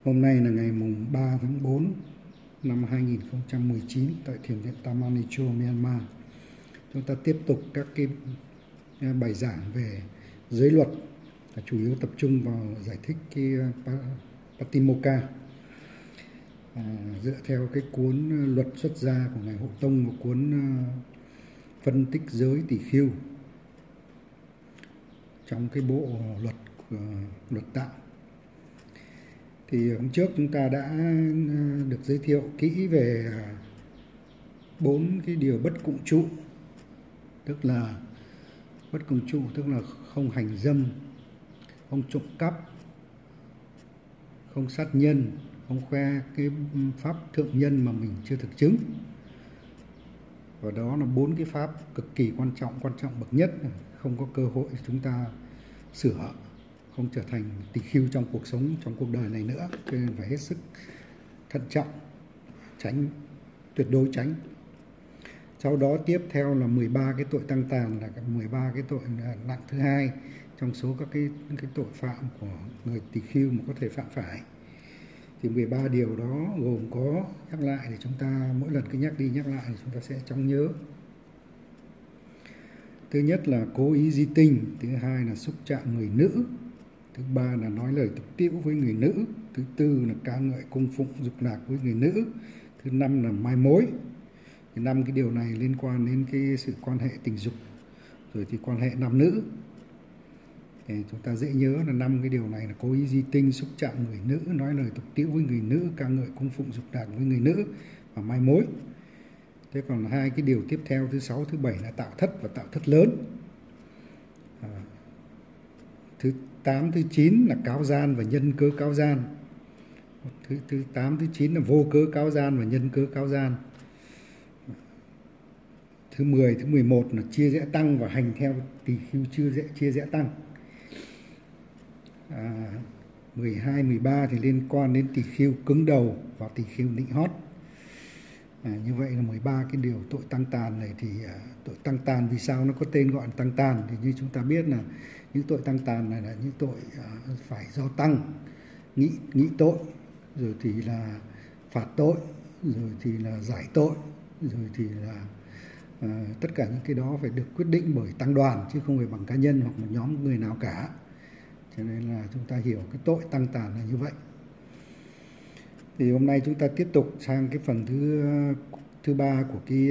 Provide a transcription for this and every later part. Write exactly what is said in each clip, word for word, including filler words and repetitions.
Hôm nay là ngày mùng ba tháng tư năm hai nghìn không trăm mười chín tại Thiền viện Taman Cho, Myanmar. Chúng ta tiếp tục các cái bài giảng về giới luật, chủ yếu tập trung vào giải thích cái Patimokkha à, dựa theo cái cuốn luật xuất gia của ngài Hộ Tông, một cuốn phân tích giới tỷ khưu trong cái bộ luật uh, luật đạo. Thì hôm trước chúng ta đã được giới thiệu kỹ về bốn cái điều bất cộng trụ, tức là bất cộng trụ tức là không hành dâm, không trộm cắp, không sát nhân, không khoe cái pháp thượng nhân mà mình chưa thực chứng. Và đó là bốn cái pháp cực kỳ quan trọng, quan trọng bậc nhất, không có cơ hội chúng ta sửa, không trở thành tỳ khưu trong cuộc sống, trong cuộc đời này nữa, cho nên phải hết sức thận trọng, tránh, tuyệt đối tránh. Sau đó tiếp theo là mười ba cái tội tăng tàn, là mười ba cái tội nặng thứ hai trong số các cái, cái tội phạm của người tỳ khưu mà có thể phạm phải. Thì mười ba điều đó gồm có, nhắc lại thì chúng ta mỗi lần cứ nhắc đi nhắc lại thì chúng ta sẽ trong nhớ. Thứ nhất là cố ý di tinh, thứ hai là xúc chạm người nữ, thứ ba là nói lời tục tĩu với người nữ, thứ tư là ca ngợi cung phụng dục lạc với người nữ, thứ năm là mai mối. Thì năm cái điều này liên quan đến cái sự quan hệ tình dục, rồi thì quan hệ nam nữ. Thì chúng ta dễ nhớ là năm cái điều này là cố ý di tinh, xúc chạm người nữ, nói lời tục tĩu với người nữ, ca ngợi cung phụng dục lạc với người nữ và mai mối. Thế còn hai cái điều tiếp theo, thứ sáu, thứ bảy là tạo thất và tạo thất lớn. À, thứ tám, thứ chín là cáo gian và nhân cớ cáo gian. Thứ, thứ tám, thứ chín là vô cớ cáo gian và nhân cớ cáo gian. Thứ mười, thứ mười một là chia rẽ tăng và hành theo tỳ khưu chưa rẽ, chia rẽ tăng. À, mười hai, mười ba thì liên quan đến tỳ khưu cứng đầu và tỳ khưu nịnh hót. À, như vậy là mười ba cái điều tội tăng tàn này. Thì à, tội tăng tàn vì sao nó có tên gọi là tăng tàn? Thì như chúng ta biết là những tội tăng tàn này là những tội à, phải do tăng nghĩ, nghĩ tội, rồi thì là phạt tội, rồi thì là giải tội, rồi thì là à, tất cả những cái đó phải được quyết định bởi tăng đoàn chứ không phải bằng cá nhân hoặc một nhóm người nào cả. Cho nên là chúng ta hiểu cái tội tăng tàn là như vậy. Thì hôm nay chúng ta tiếp tục sang cái phần thứ thứ ba của cái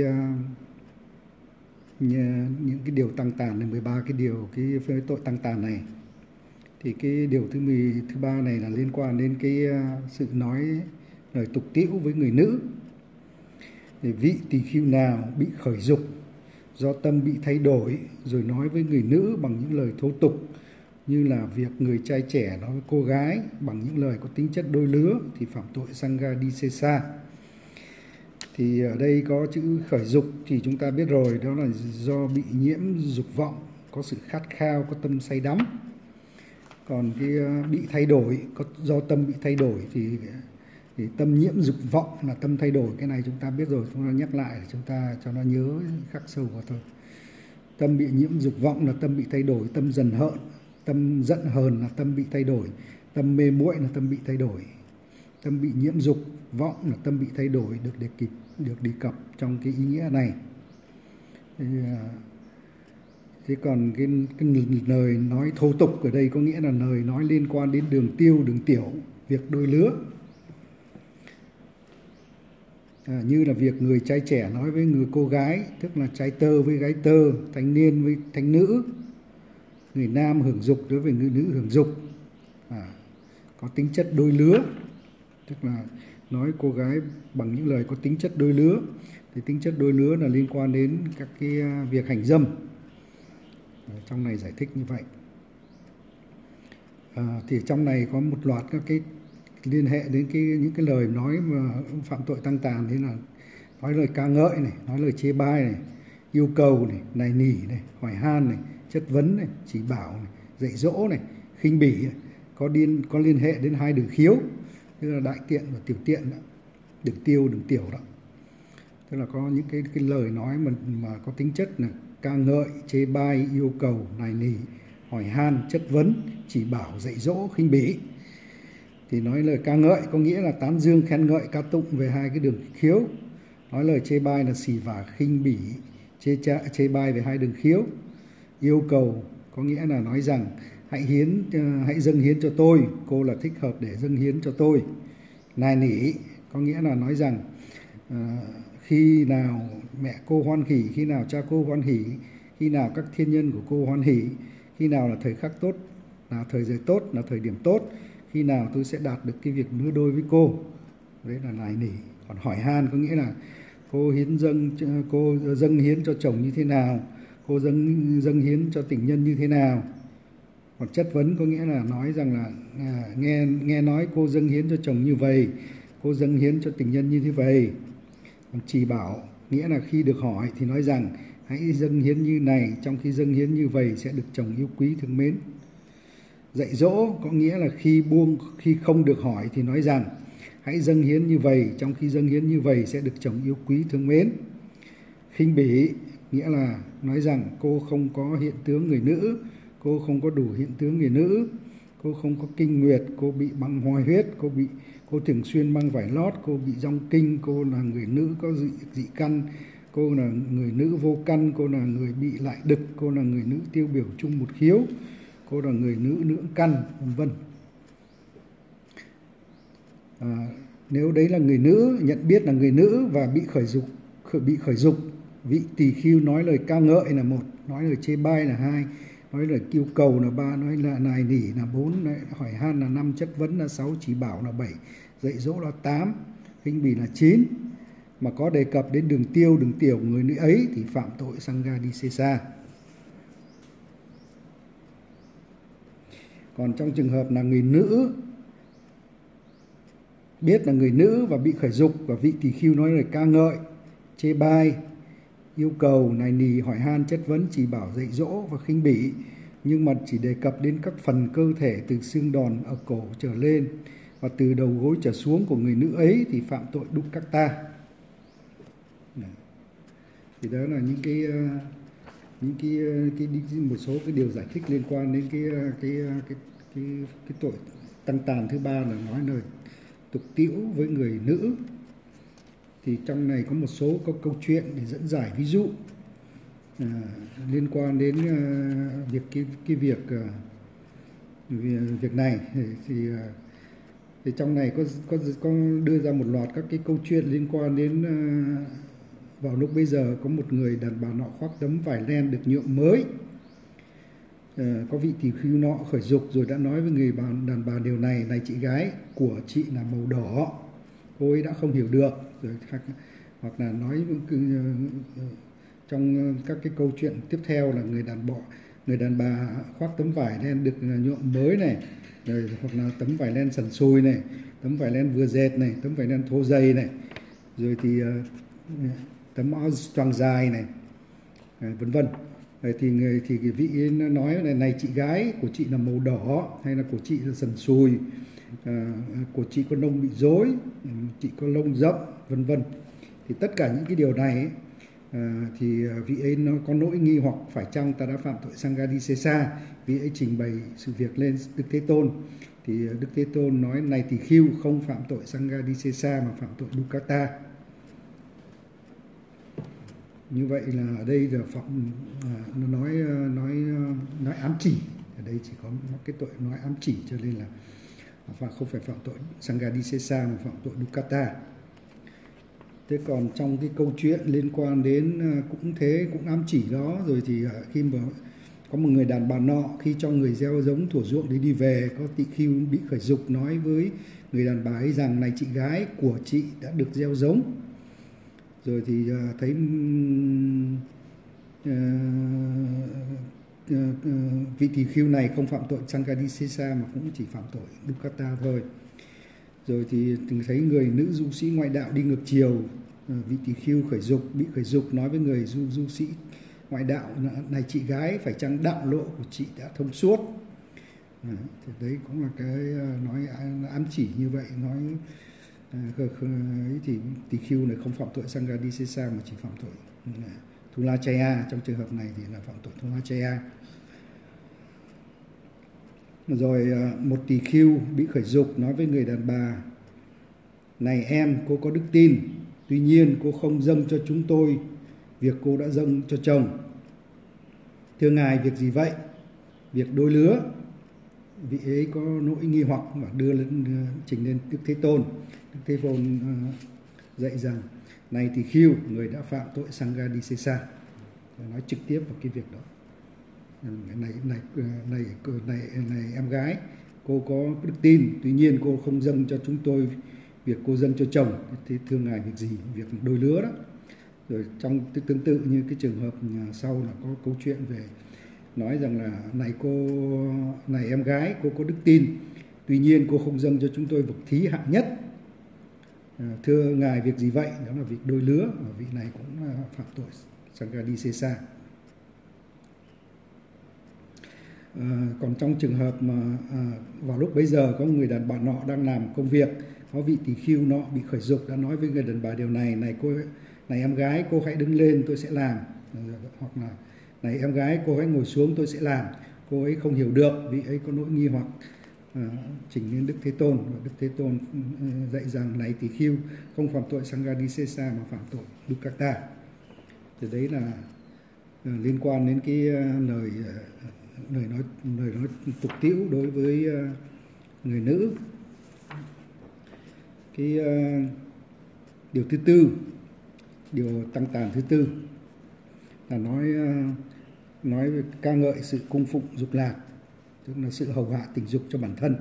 những cái điều tăng tàn này, mười ba cái điều cái tội tăng tàn này. Thì cái điều thứ mười thứ ba này là liên quan đến cái sự nói lời tục tĩu với người nữ. Thì vị tỳ khưu nào bị khởi dục do tâm bị thay đổi rồi nói với người nữ bằng những lời thô tục, như là việc người trai trẻ nói với cô gái bằng những lời có tính chất đôi lứa, thì phạm tội Sangha Disesa. Thì ở đây có chữ khởi dục thì chúng ta biết rồi, đó là do bị nhiễm dục vọng, có sự khát khao, có tâm say đắm. Còn cái bị thay đổi, có do tâm bị thay đổi thì, thì tâm nhiễm dục vọng là tâm thay đổi. Cái này chúng ta biết rồi, chúng ta nhắc lại để chúng ta cho nó nhớ khắc sâu vào thôi. Tâm bị nhiễm dục vọng là tâm bị thay đổi, tâm dần hận, tâm giận hờn là tâm bị thay đổi, tâm mê muội là tâm bị thay đổi, tâm bị nhiễm dục vọng là tâm bị thay đổi, được đề kịp được đề cập trong cái ý nghĩa này. Thì, thế còn cái, cái lời nói thô tục ở đây có nghĩa là lời nói liên quan đến đường tiêu, đường tiểu, việc đôi lứa. À, như là việc người trai trẻ nói với người cô gái, tức là trai tơ với gái tơ, thanh niên với thanh nữ, người nam hưởng dục đối với người nữ hưởng dục, à, có tính chất đôi lứa, tức là nói cô gái bằng những lời có tính chất đôi lứa. Thì tính chất đôi lứa là liên quan đến các cái việc hành dâm. À, trong này giải thích như vậy. À, thì trong này có một loạt các cái liên hệ đến cái những cái lời nói mà phạm tội tăng tàn, thế là nói lời ca ngợi này, nói lời chê bai này, yêu cầu này, nài nỉ này, hỏi han này, chất vấn này, chỉ bảo này, dạy dỗ này, khinh bỉ này, có điên có liên hệ đến hai đường khiếu, tức là đại tiện và tiểu tiện đó, đường tiêu, đường tiểu đó. Tức là có những cái cái lời nói mà mà có tính chất là ca ngợi, chê bai, yêu cầu, nài nỉ, hỏi han, chất vấn, chỉ bảo, dạy dỗ, khinh bỉ. thì nói lời ca ngợi có nghĩa là tán dương khen ngợi ca tụng về hai cái đường khiếu. Nói lời chê bai là xỉ vả khinh bỉ, chê, chạ, chê bai về hai đường khiếu. Yêu cầu có nghĩa là nói rằng hãy hiến, hãy dâng hiến cho tôi, cô là thích hợp để dâng hiến cho tôi. Nài nỉ có nghĩa là nói rằng à, khi nào mẹ cô hoan hỉ, khi nào cha cô hoan hỉ, khi nào các thiên nhân của cô hoan hỉ, khi nào là thời khắc tốt, là thời giờ tốt, là thời điểm tốt, khi nào tôi sẽ đạt được cái việc nứa đôi với cô. Đấy là nài nỉ. Còn hỏi han có nghĩa là cô hiến dâng, cô dâng hiến cho chồng như thế nào, cô dâng dâng hiến cho tình nhân như thế nào. Còn chất vấn có nghĩa là nói rằng là à, nghe nghe nói cô dâng hiến cho chồng như vậy, cô dâng hiến cho tình nhân như thế vậy. Còn chỉ bảo nghĩa là khi được hỏi thì nói rằng hãy dâng hiến như này, trong khi dâng hiến như vậy sẽ được chồng yêu quý thương mến. Dạy dỗ có nghĩa là khi buông, khi không được hỏi thì nói rằng hãy dâng hiến như vậy, trong khi dâng hiến như vậy sẽ được chồng yêu quý thương mến. Khinh bỉ nghĩa là nói rằng cô không có hiện tướng người nữ, cô không có đủ hiện tướng người nữ, cô không có kinh nguyệt, cô bị băng hoài huyết, cô bị cô thường xuyên mang vải lót, cô bị dong kinh, cô là người nữ có dị, dị căn, cô là người nữ vô căn, cô là người bị lại đực, cô là người nữ tiêu biểu chung một khiếu, cô là người nữ lưỡng căn, vân vân. À, nếu đấy là người nữ, nhận biết là người nữ và bị khởi dục, bị khởi dục, vị tỳ khưu nói lời ca ngợi là một, nói lời chê bai là hai, nói lời yêu cầu là ba, nói là nài nỉ là bốn, hỏi han là năm, chất vấn là sáu, chỉ bảo là bảy, dạy dỗ là tám, khinh bỉ là chín. Mà có đề cập đến đường tiêu, đường tiểu của người nữ ấy thì phạm tội Sanghadisesa. Còn trong trường hợp là người nữ, biết là người nữ và bị khởi dục và vị tỳ khưu nói lời ca ngợi, chê bai, yêu cầu, nài nỉ, hỏi han, chất vấn, chỉ bảo, dạy dỗ và khinh bỉ, nhưng mà chỉ đề cập đến các phần cơ thể từ xương đòn ở cổ trở lên và từ đầu gối trở xuống của người nữ ấy thì phạm tội Dukkata. Thì đó là những cái những cái, cái, cái một số cái điều giải thích liên quan đến cái cái cái cái, cái tội tăng tàn thứ ba là nói lời tục tĩu với người nữ. Thì trong này có một số có câu chuyện để dẫn giải ví dụ à, liên quan đến uh, việc cái cái việc uh, việc này thì, thì trong này có có có đưa ra một loạt các cái câu chuyện liên quan đến uh, vào lúc bây giờ có một người đàn bà nọ khoác tấm vải len được nhuộm mới. À, có vị tỳ khưu nọ khởi dục rồi đã nói với người bà, đàn bà điều này: này chị gái, của chị là màu đỏ. Cô ấy đã không hiểu được rồi, hoặc, hoặc là nói trong các cái câu chuyện tiếp theo là người đàn bọ người đàn bà khoác tấm vải len được nhuộm mới này, rồi hoặc là tấm vải len sần sùi này, tấm vải len vừa dệt này, tấm vải len thô dày này, rồi thì uh, tấm áo choàng dài này, vân vân. Thì người thì cái vị ấy nói này: này chị gái, của chị là màu đỏ, hay là của chị là sần sùi, à, của chị có lông bị rối, chị có lông rậm, vân vân. Thì tất cả những cái điều này ấy, à, thì vị ấy nó có nỗi nghi hoặc phải chăng ta đã phạm tội Sanghadisesa. Vị ấy trình bày sự việc lên Đức Thế Tôn, thì Đức Thế Tôn nói: này tỳ khưu, không phạm tội Sanghadisesa mà phạm tội Dukkata. Như vậy là ở đây là phạm à, nó nói nói nói ám chỉ, ở đây chỉ có cái tội nói ám chỉ, cho nên là và không phải phạm tội Sanghadisesa mà phạm tội Dukkata. Thế còn trong cái câu chuyện liên quan đến cũng thế, cũng ám chỉ đó, rồi thì khi mà có một người đàn bà nọ khi cho người gieo giống thủa ruộng để đi về, có tỳ khưu bị khởi dục nói với người đàn bà ấy rằng: này chị gái, của chị đã được gieo giống. Rồi thì uh, thấy uh, uh, uh, vị tỳ khưu này không phạm tội Sanghadisesa mà cũng chỉ phạm tội Dukkata thôi. Rồi thì thấy người nữ du sĩ ngoại đạo đi ngược chiều, uh, vị tỳ khưu khởi dục bị khởi dục nói với người du, du sĩ ngoại đạo: này chị gái, phải chăng đạo lộ của chị đã thông suốt. À, thì đấy cũng là cái uh, nói ám chỉ như vậy, nói ấy thì tỳ khưu này không phạm tội Sanghadisesa mà chỉ phạm tội Thulachaya. Trong trường hợp này thì là phạm tội Thulachaya. Rồi một tỳ khưu bị khởi dục nói với người đàn bà: này em, cô có đức tin, tuy nhiên cô không dâng cho chúng tôi việc cô đã dâng cho chồng. Thưa ngài, việc gì vậy? Việc đôi lứa. Vị ấy có nỗi nghi hoặc và đưa lên trình lên Đức Thế Tôn. Đức Thế Tôn uh, dạy rằng: này tỳ khưu, người đã phạm tội Sanghadisesa. Nói trực tiếp vào cái việc đó. Này này này này này em gái, cô có đức tin, tuy nhiên cô không dâng cho chúng tôi việc cô dâng cho chồng. Thế thưa ngài, việc gì? Việc đôi lứa đó. Rồi trong tương tự như cái trường hợp sau là có câu chuyện về nói rằng là này cô, này em gái, cô có đức tin, tuy nhiên cô không dâng cho chúng tôi vật thí hạng nhất. À, thưa ngài, việc gì vậy? Đó là việc đôi lứa, và vị này cũng phạm tội Sanghadisesa. À, còn trong trường hợp mà à, vào lúc bấy giờ có người đàn bà nọ đang làm công việc, có vị tỳ khưu nọ bị khởi dục đã nói với người đàn bà điều này: này cô, này em gái, cô hãy đứng lên, tôi sẽ làm. Hoặc là này em gái, cô hãy ngồi xuống, tôi sẽ làm. Cô ấy không hiểu được, vị ấy có nỗi nghi hoặc à, trình lên Đức Thế Tôn, và Đức Thế Tôn dạy rằng: này tỳ khưu, không phạm tội Sanghadisesa mà phạm tội Dukkata. Thì đấy là à, liên quan đến cái uh, lời uh, lời nói lời nói tục tĩu đối với uh, người nữ. Cái uh, điều thứ tư, điều tăng tàn thứ tư là nói uh, nói về ca ngợi sự cung phụng dục lạc, tức là sự hầu hạ tình dục cho bản thân.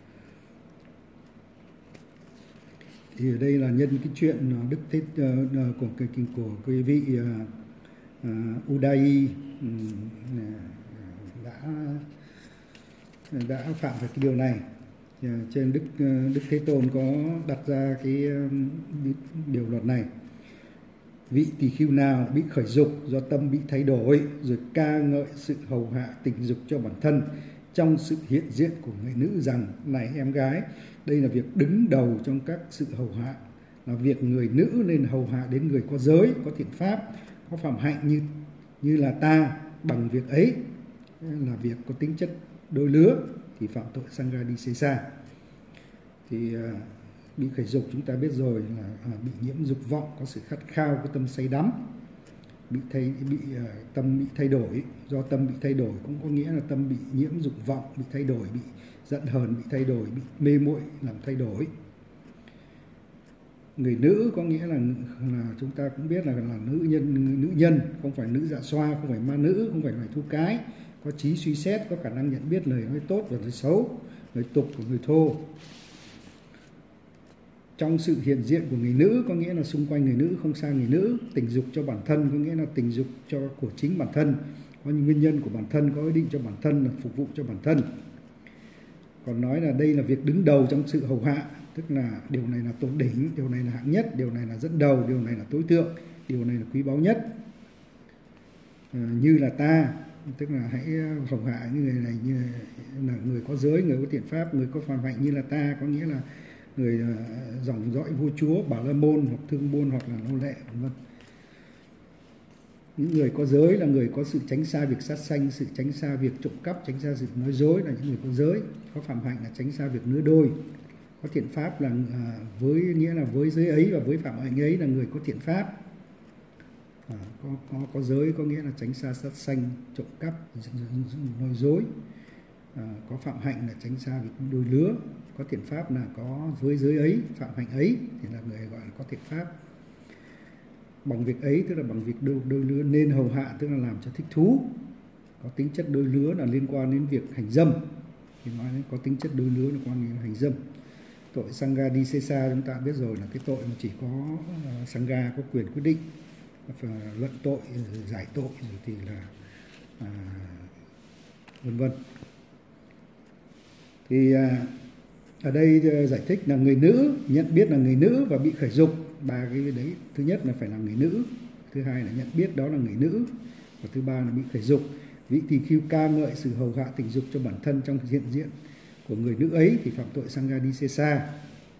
Thì ở đây là nhân cái chuyện Đức Thế uh, của cái kinh của quý vị uh, uh, Udayi um, đã đã phạm phải cái điều này. Uh, trên Đức uh, Đức Thế Tôn có đặt ra cái uh, điều luật này: vị tỳ khưu nào bị khởi dục do tâm bị thay đổi, rồi ca ngợi sự hầu hạ tình dục cho bản thân trong sự hiện diện của người nữ rằng: này em gái, đây là việc đứng đầu trong các sự hầu hạ, là việc người nữ nên hầu hạ đến người có giới, có thiện pháp, có phạm hạnh như như là ta. Bằng việc ấy là việc có tính chất đôi lứa thì phạm tội Sanghadisesa. Thì uh, bị khởi dục chúng ta biết rồi là à, bị nhiễm dục vọng, có sự khát khao, có tâm say đắm, bị thay bị uh, tâm bị thay đổi. Do tâm bị thay đổi cũng có nghĩa là tâm bị nhiễm dục vọng, bị thay đổi, bị giận hờn, bị thay đổi, bị mê muội làm thay đổi. Người nữ có nghĩa là là chúng ta cũng biết là là nữ nhân, nữ nhân, không phải nữ dạ xoa, không phải ma nữ, không phải loài thú cái, có trí suy xét, có khả năng nhận biết lời nói tốt và lời xấu, lời tục của người thô. Trong sự hiện diện của người nữ có nghĩa là xung quanh người nữ, không xa người nữ. Tình dục cho bản thân có nghĩa là tình dục cho của chính bản thân, có những nguyên nhân của bản thân, có ý định cho bản thân, là phục vụ cho bản thân. Còn nói là đây là việc đứng đầu trong sự hầu hạ, tức là điều này là tột đỉnh, điều này là hạng nhất, điều này là dẫn đầu, điều này là tối thượng, điều này là quý báu nhất. À, như là ta, tức là hãy hầu hạ như người này, như là người có giới, người có thiện pháp, người có phạm hạnh như là ta, có nghĩa là người uh, dòng dõi vua chúa, Bà La Môn hoặc Thương Môn hoặc là nô lệ, vân vân. Những người có giới là người có sự tránh xa việc sát sanh, sự tránh xa việc trộm cắp, tránh xa sự nói dối là những người có giới. Có phạm hạnh là tránh xa việc nứa đôi. Có thiện pháp là uh, với nghĩa là với giới ấy và với phạm hạnh ấy là người có thiện pháp. À, có có có giới có nghĩa là tránh xa sát sanh, trộm cắp, nói dối. À, có phạm hạnh là tránh xa việc đôi lứa. Có thiện pháp là có với giới ấy, phạm hạnh ấy thì là người gọi là có thiện pháp. Bằng việc ấy tức là bằng việc đôi, đôi lứa nên hầu hạ, tức là làm cho thích thú. Có tính chất đôi lứa là liên quan đến việc hành dâm. Thì nói đến có tính chất đôi lứa là quan đến hành dâm. Tội Sanghadisesa chúng ta biết rồi là cái tội mà chỉ có uh, Sangha có quyền quyết định, và luận tội, giải tội rồi thì là uh, vân vân. Thì uh, ở đây giải thích là người nữ nhận biết là người nữ và bị khởi dục. Ba cái đấy, thứ nhất là phải là người nữ, thứ hai là nhận biết đó là người nữ, và thứ ba là bị khởi dục. Vị tỳ khưu ca ngợi sự hầu hạ tình dục cho bản thân trong hiện diện của người nữ ấy thì phạm tội Sanghadisesa.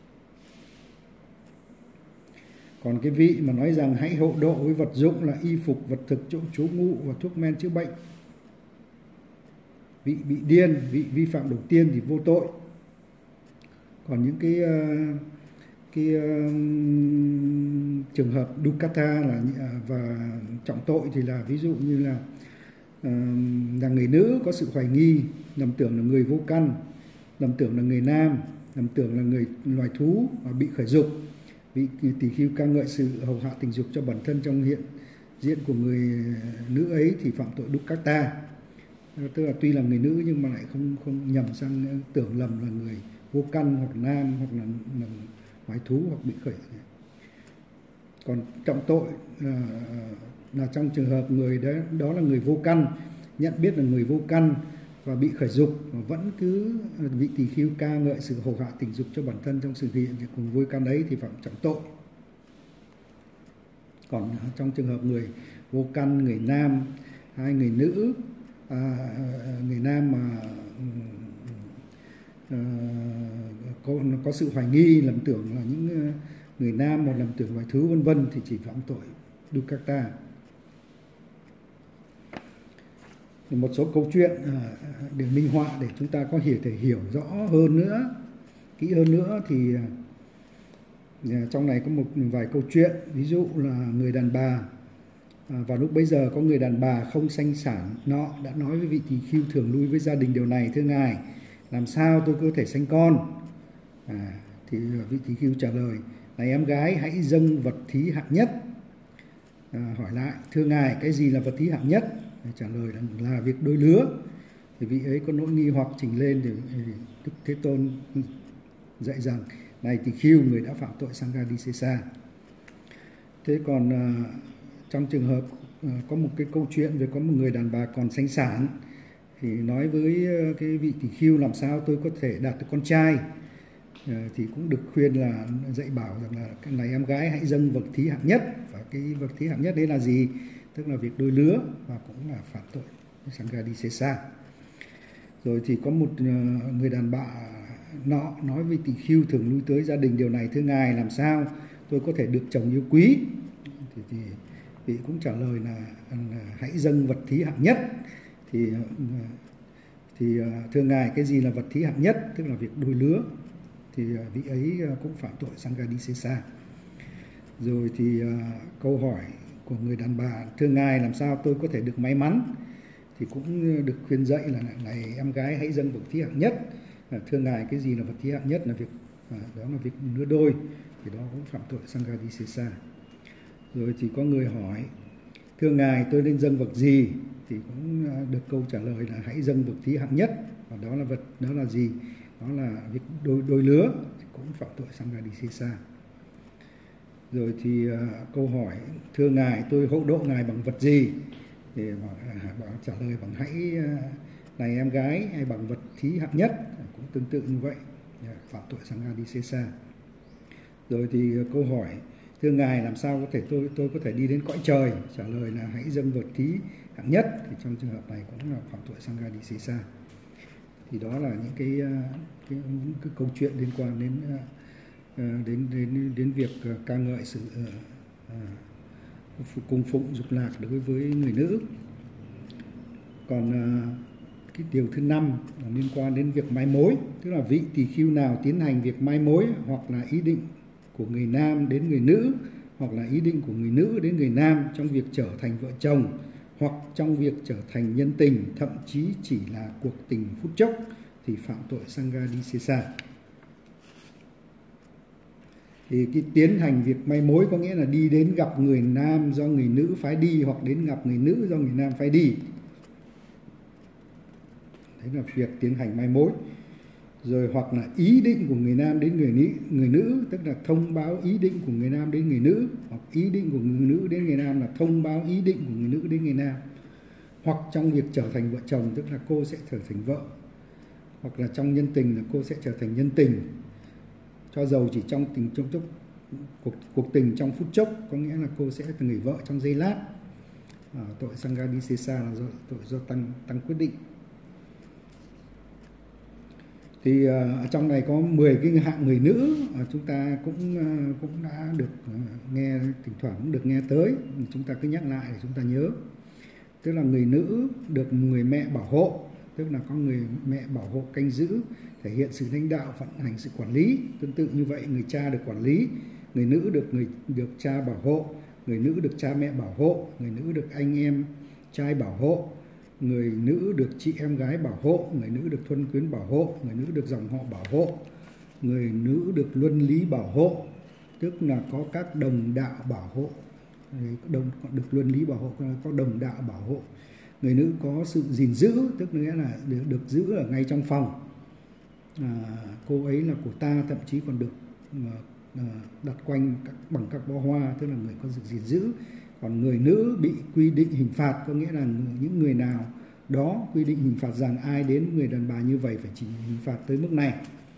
Còn cái vị mà nói rằng hãy hộ độ với vật dụng là y phục, vật thực, chỗ trú ngụ và thuốc men chữa bệnh, vị bị điên, vị vi phạm đầu tiên thì vô tội. Còn những cái cái uh, trường hợp dukkata là và trọng tội thì là ví dụ như là uh, là người nữ có sự hoài nghi, lầm tưởng là người vô căn, lầm tưởng là người nam, lầm tưởng là người loài thú và bị khởi dục, vị tỳ khưu ca ngợi sự hầu hạ tình dục cho bản thân trong hiện diện của người nữ ấy thì phạm tội dukkata. Tức là tuy là người nữ nhưng mà lại không không nhầm sang tưởng lầm là người vô căn hoặc nam hoặc là, là loài thú hoặc bị khởi. Còn trọng tội là, là trong trường hợp người đó, đó là người vô căn, nhận biết là người vô căn và bị khởi dục mà vẫn cứ vị tỳ khưu ca ngợi sự hầu hạ tình dục cho bản thân trong sự hiện cùng vô căn đấy thì phạm trọng tội. Còn trong trường hợp người vô căn, người nam hay người nữ, à, người nam mà à, có, có sự hoài nghi, lầm tưởng là những người nam hoặc lầm tưởng loài thứ vân vân thì chỉ phạm tội dukkata. Một số câu chuyện để minh họa để chúng ta có hiểu thể hiểu rõ hơn nữa, kỹ hơn nữa thì trong này có một vài câu chuyện. Ví dụ là người đàn bà, vào lúc bấy giờ có người đàn bà không sanh sản nọ đã nói với vị tỳ khưu thường lui với gia đình điều này: thưa ngài, làm sao tôi có thể sanh con? À, thì vị tỳ khưu trả lời: này em gái, hãy dâng vật thí hạng nhất. À, hỏi lại: thưa ngài, cái gì là vật thí hạng nhất? Trả lời là, là việc đôi lứa. Thì vị ấy có nỗi nghi hoặc trình lên thì Đức Thế Tôn dạy rằng: này tỳ khưu, người đã phạm tội Sanghadisesa. Thế còn à, trong trường hợp à, có một cái câu chuyện về có một người đàn bà còn sanh sản thì nói với cái vị tỳ khưu làm sao tôi có thể đạt được con trai. À, thì cũng được khuyên là dạy bảo rằng là cái này em gái hãy dâng vật thí hạng nhất. Và cái vật thí hạng nhất đấy là gì? Tức là việc đôi lứa và cũng là phạm tội Sanghadisesa. Rồi thì có một người đàn bà nọ nói với tỳ khưu thường lui tới gia đình điều này: thưa ngài, làm sao tôi có thể được chồng yêu quý? Thì, thì vị cũng trả lời là, là hãy dâng vật thí hạng nhất. Thì thì thưa ngài, cái gì là vật thí hạng nhất? Tức là việc đôi lứa. Thì vị ấy cũng phạm tội Sanghadisesa. Rồi thì câu hỏi của người đàn bà: thưa ngài, làm sao tôi có thể được may mắn? Thì cũng được khuyên dạy là: này em gái, hãy dâng vật thí hạng nhất. À, thưa ngài, cái gì là vật thí hạng nhất? Là việc à, đó là việc nửa đôi, thì đó cũng phạm tội Sanghadisesa. Rồi thì có người hỏi: thưa ngài, tôi nên dâng vật gì? Thì cũng được câu trả lời là hãy dâng vật thí hạng nhất. Và đó là vật đó là gì? Đó là việc đôi đôi lứa, cũng phạm tội Sanghadisesa. Rồi thì uh, câu hỏi: thưa ngài, tôi hộ độ ngài bằng vật gì? Thì bảo, bảo trả lời bằng hãy uh, này em gái, hay bằng vật thí hạng nhất, cũng tương tự như vậy, phạm tội Sanghadisesa. Rồi thì uh, câu hỏi: thưa ngài, làm sao có thể tôi tôi có thể đi đến cõi trời? Trả lời là hãy dâng vật thí hạng nhất. Thì trong trường hợp này cũng là phạm tội Sanghadisesa. Thì đó là những cái, uh, cái, những cái câu chuyện liên quan đến uh, đến đến đến việc ca ngợi sự uh, cung phụng dục lạc đối với người nữ. Còn uh, cái điều thứ năm là liên quan đến việc mai mối, tức là vị tỳ khưu nào tiến hành việc mai mối hoặc là ý định của người nam đến người nữ, hoặc là ý định của người nữ đến người nam trong việc trở thành vợ chồng, hoặc trong việc trở thành nhân tình, thậm chí chỉ là cuộc tình phút chốc, thì phạm tội Sanghadisesa. Thì cái tiến hành việc mai mối có nghĩa là đi đến gặp người nam do người nữ phái đi, hoặc đến gặp người nữ do người nam phái đi. Đấy là việc tiến hành mai mối. Rồi hoặc là ý định của người nam đến người nữ, người nữ tức là thông báo ý định của người nam đến người nữ, hoặc ý định của người nữ đến người nam là thông báo ý định của người nữ đến người nam. Hoặc trong việc trở thành vợ chồng, tức là cô sẽ trở thành vợ, hoặc là trong nhân tình là cô sẽ trở thành nhân tình. Cho dầu chỉ trong tình trong chốc cuộc, cuộc tình trong phút chốc, có nghĩa là cô sẽ thành người vợ trong giây lát. À, tội Sanghadisesa là do, tội do tăng tăng quyết định. Thì uh, trong này có mười cái hạng người nữ, uh, chúng ta cũng uh, cũng đã được uh, nghe, thỉnh thoảng cũng được nghe tới, chúng ta cứ nhắc lại để chúng ta nhớ. Tức là người nữ được người mẹ bảo hộ, tức là có người mẹ bảo hộ canh giữ, thể hiện sự lãnh đạo, vận hành sự quản lý. Tương tự như vậy, người cha được quản lý, người nữ được người được cha bảo hộ, người nữ được cha mẹ bảo hộ, người nữ được anh em trai bảo hộ, người nữ được chị em gái bảo hộ, người nữ được thuần quyến bảo hộ, người nữ được dòng họ bảo hộ, người nữ được luân lý bảo hộ, tức là có các đồng đạo bảo hộ, đồng được luân lý bảo hộ, có đồng đạo bảo hộ. Người nữ có sự gìn giữ, tức nghĩa là được, được giữ ở ngay trong phòng. À, cô ấy là của ta, thậm chí còn được à, đặt quanh các, bằng các bó hoa, tức là người có sự gìn giữ. Còn người nữ bị quy định hình phạt, có nghĩa là những người nào đó quy định hình phạt rằng ai đến người đàn bà như vậy phải chịu hình phạt tới mức này.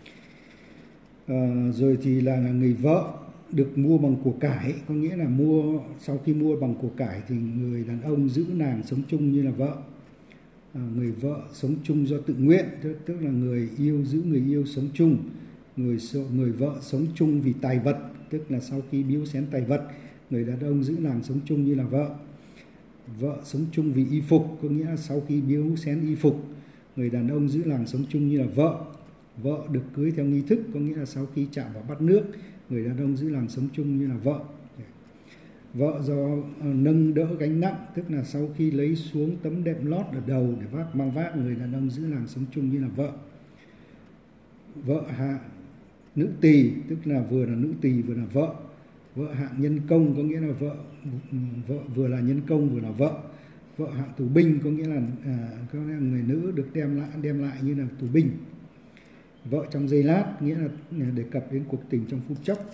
À, rồi thì là người vợ được mua bằng của cải, có nghĩa là mua sau khi mua bằng của cải thì người đàn ông giữ nàng sống chung như là vợ. À, người vợ sống chung do tự nguyện, tức, tức là người yêu giữ người yêu sống chung. Người người vợ sống chung vì tài vật, tức là sau khi biếu xén tài vật, người đàn ông giữ nàng sống chung như là vợ. Vợ sống chung vì y phục, có nghĩa là sau khi biếu xén y phục, người đàn ông giữ nàng sống chung như là vợ. Vợ được cưới theo nghi thức, có nghĩa là sau khi chạm vào bát nước, người đàn ông giữ nàng sống chung như là vợ. Vợ do nâng đỡ gánh nặng, tức là sau khi lấy xuống tấm đệm lót ở đầu để vác mang vác, người đàn ông giữ nàng sống chung như là vợ. Vợ hạ nữ tỳ, tức là vừa là nữ tỳ vừa là vợ. Vợ hạng nhân công, có nghĩa là vợ vợ vừa là nhân công vừa là vợ. Vợ hạng tù binh, có nghĩa là à, có nghĩa là người nữ được đem lại đem lại như là tù binh. Vợ trong giây lát, nghĩa là đề cập đến cuộc tình trong phút chốc.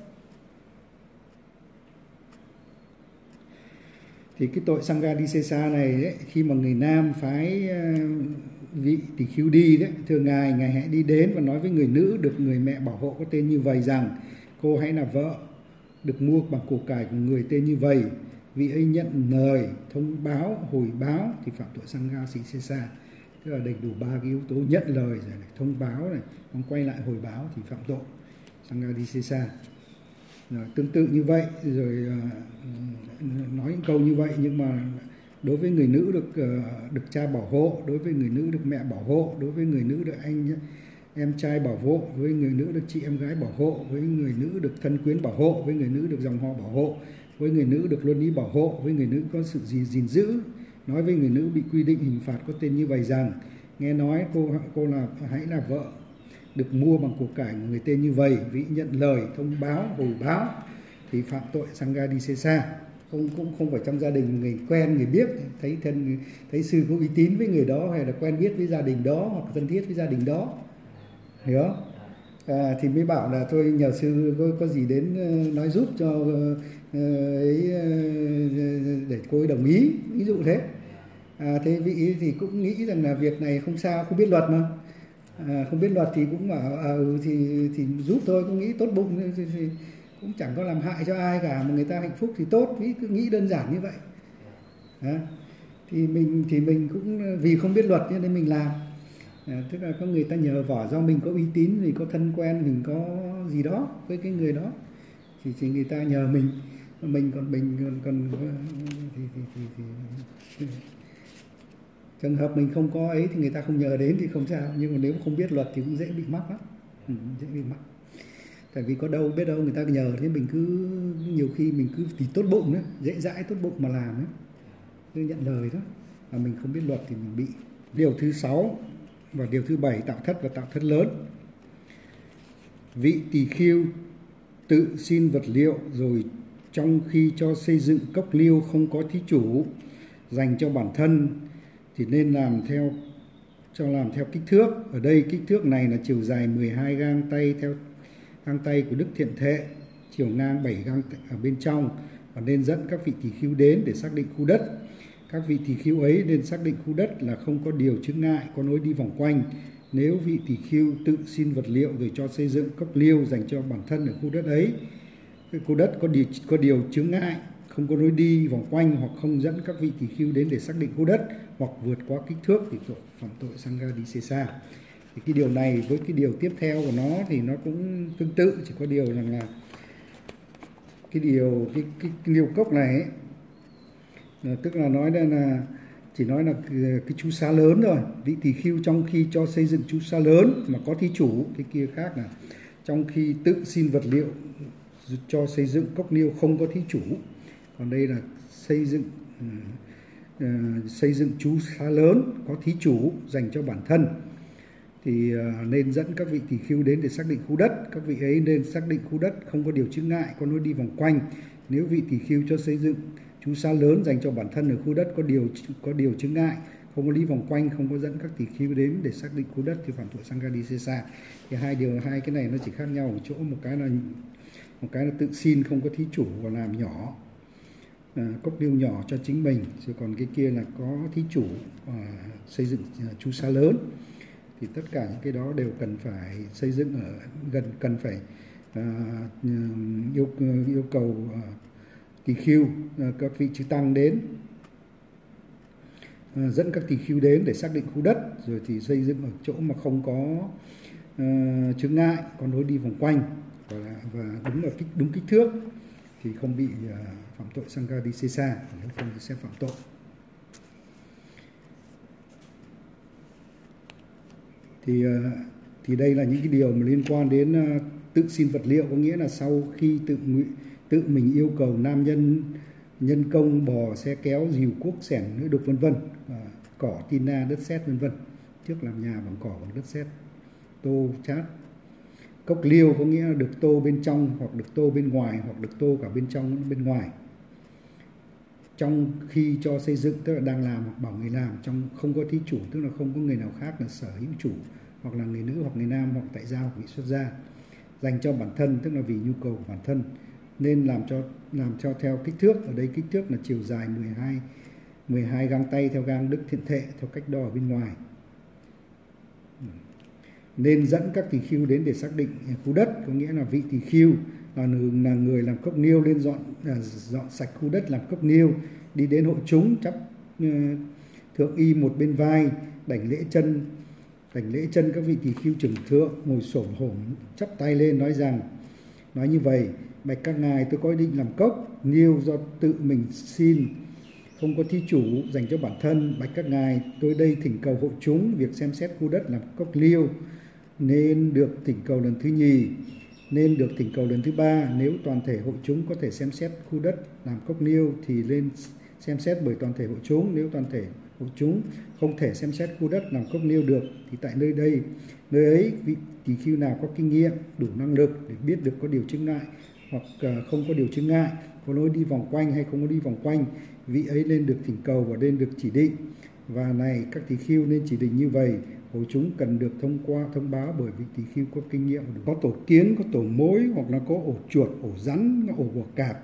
Thì cái tội Sanghadisesa này đấy, khi mà người nam phái vị tỳ khưu đi đấy, thưa ngài, ngài hãy đi đến và nói với người nữ được người mẹ bảo hộ có tên như vậy rằng: cô hãy là vợ được mua bằng của cải của người tên như vậy. Vị ấy nhận lời, thông báo, hồi báo thì phạm tội Sanghadisesa. Tức là đầy đủ ba cái yếu tố: nhận lời, rồi này, thông báo này, còn quay lại hồi báo thì phạm tội Sanghadisesa. Rồi, tương tự như vậy, rồi uh, nói những câu như vậy, nhưng mà đối với người nữ được uh, được cha bảo hộ, đối với người nữ được mẹ bảo hộ, đối với người nữ được anh em trai bảo hộ, với người nữ được chị em gái bảo hộ, với người nữ được thân quyến bảo hộ, với người nữ được dòng họ bảo hộ, với người nữ được luân lý bảo hộ, với người nữ có sự gì gìn giữ. Nói với người nữ bị quy định hình phạt có tên như vậy rằng: nghe nói cô cô là hãy là vợ được mua bằng của cải của người tên như vậy. Vị nhận lời, thông báo, hồi báo thì phạm tội Sanghadisesa. Không cũng không phải trong gia đình người quen người biết, thấy thân thấy sư có uy tín với người đó, hay là quen biết với gia đình đó, hoặc thân thiết với gia đình đó, hiểu không? À, thì mới bảo là thôi nhờ sư có, có gì đến nói giúp cho uh, ấy uh, để cô ấy đồng ý, ví dụ thế. À, thế vị thì cũng nghĩ rằng là việc này không sao, không biết luật mà. À, không biết luật thì cũng bảo à, thì thì giúp thôi, cũng nghĩ tốt bụng thì, thì cũng chẳng có làm hại cho ai cả, mà người ta hạnh phúc thì tốt, nghĩ cứ nghĩ đơn giản như vậy. À, thì mình thì mình cũng vì không biết luật nên mình làm. À, tức là có người ta nhờ vả, do mình có uy tín, mình có thân quen, mình có gì đó với cái người đó, thì, thì người ta nhờ mình, mình còn mình còn, còn thì, thì, thì, thì, thì trường hợp mình không có ấy thì người ta không nhờ đến thì không sao, nhưng mà nếu không biết luật thì cũng dễ bị mắc lắm, ừ, dễ bị mắc. Tại vì có đâu biết đâu người ta nhờ, thế mình cứ nhiều khi mình cứ thì tốt bụng đấy, dễ dãi tốt bụng mà làm đấy, cứ nhận lời đó, mà mình không biết luật thì mình bị. Điều thứ sáu và điều thứ bảy, tạo thất và tạo thất lớn. Vị tỳ khưu tự xin vật liệu rồi trong khi cho xây dựng cốc liêu không có thí chủ dành cho bản thân thì nên làm theo cho làm theo kích thước. Ở đây kích thước này là chiều dài mười hai gang tay theo gang tay của Đức Thiện Thệ, chiều ngang bảy gang ở bên trong, và nên dẫn các vị tỳ khưu đến để xác định khu đất. Các vị tỳ khưu ấy nên xác định khu đất là không có điều chướng ngại, có lối đi vòng quanh. Nếu vị tỳ khưu tự xin vật liệu rồi cho xây dựng cốc liêu dành cho bản thân ở khu đất ấy, cái khu đất có điều, có điều chướng ngại, không có lối đi vòng quanh, hoặc không dẫn các vị tỳ khưu đến để xác định khu đất, hoặc vượt quá kích thước thì tội phạm tội Sanghadisesa. Thì cái điều này với cái điều tiếp theo của nó thì nó cũng tương tự, chỉ có điều rằng là cái điều cái, cái, cái liêu cốc này ấy, tức là nói đây là chỉ nói là cái, cái chú xá lớn rồi. Vị tỳ khưu trong khi cho xây dựng chú xá lớn mà có thí chủ, cái kia khác là trong khi tự xin vật liệu cho xây dựng cốc niêu không có thí chủ. Còn đây là xây dựng uh, uh, xây dựng chú xá lớn có thí chủ dành cho bản thân, thì uh, nên dẫn các vị tỳ khưu đến để xác định khu đất. Các vị ấy nên xác định khu đất không có điều chướng ngại, có lối đi vòng quanh. Nếu vị tỳ khưu cho xây dựng chú xá lớn dành cho bản thân ở khu đất có điều có điều chướng ngại, không có lý vòng quanh, không có dẫn các tỳ khưu đến để xác định khu đất thì phạm tội Sanghadisesa. Thì hai điều hai cái này nó chỉ khác nhau ở chỗ một cái là một cái là tự xin không có thí chủ và làm nhỏ à, cốc niêu nhỏ cho chính mình, rồi còn cái kia là có thí chủ à, xây dựng chú xá lớn. Thì tất cả những cái đó đều cần phải xây dựng ở gần cần phải à, yêu yêu cầu à, tỳ khưu à, các vị chư tăng đến à, dẫn các tỳ khưu đến để xác định khu đất, rồi thì xây dựng ở chỗ mà không có à, chướng ngại, có lối đi vòng quanh và, và đúng ở kích đúng kích thước thì không bị à, phạm tội Sanghadisesa, nếu không thì sẽ phạm tội. Thì thì đây là những cái điều mà liên quan đến uh, tự xin vật liệu, có nghĩa là sau khi tự tự mình yêu cầu nam nhân nhân công bò, xe kéo, dìu cuốc, xẻng, nữ đục vân vân, uh, cỏ, tina, đất sét vân vân. Trước làm nhà bằng cỏ, bằng đất sét, tô, chát. Cốc liêu có nghĩa là được tô bên trong hoặc được tô bên ngoài hoặc được tô cả bên trong bên ngoài. Trong khi cho xây dựng, tức là đang làm hoặc bảo người làm, trong không có thí chủ, tức là không có người nào khác là sở hữu chủ, hoặc là người nữ hoặc người nam hoặc tại gia hoặc vị xuất gia, dành cho bản thân, tức là vì nhu cầu của bản thân, nên làm cho làm cho theo kích thước. Ở đây kích thước là chiều dài mười hai gang tay theo gang đức thiện thệ theo cách đo ở bên ngoài. Nên dẫn các tỳ khưu đến để xác định khu đất, có nghĩa là vị tỳ khưu là, là người làm cốc niêu lên dọn là dọn sạch khu đất làm cốc niêu, đi đến hội chúng chắp uh, thượng y một bên vai, đảnh lễ chân đảnh lễ chân các vị tỳ khưu trưởng thượng, ngồi xổm hổm chắp tay lên nói rằng nói như vậy: bạch các ngài, tôi có ý định làm cốc niêu do tự mình xin, không có thí chủ dành cho bản thân. Bạch các ngài, tôi đây thỉnh cầu hội chúng việc xem xét khu đất làm cốc niêu, nên được thỉnh cầu lần thứ nhì, nên được thỉnh cầu lần thứ ba. Nếu toàn thể hội chúng có thể xem xét khu đất làm cốc niêu thì lên xem xét bởi toàn thể hội chúng. Nếu toàn thể hội chúng không thể xem xét khu đất làm cốc niêu được thì tại nơi đây, nơi ấy vị tỳ khưu nào có kinh nghiệm, đủ năng lực để biết được có điều chướng ngại hoặc không có điều chướng ngại, có lối đi vòng quanh hay không có đi vòng quanh, vị ấy lên được thỉnh cầu và lên được chỉ định. Và này, các tỳ khưu nên chỉ định như vậy. Hội chúng cần được thông qua thông báo bởi vị tỳ khưu có kinh nghiệm, có tổ kiến, có tổ mối, hoặc là có ổ chuột, ổ rắn, ổ bò cạp,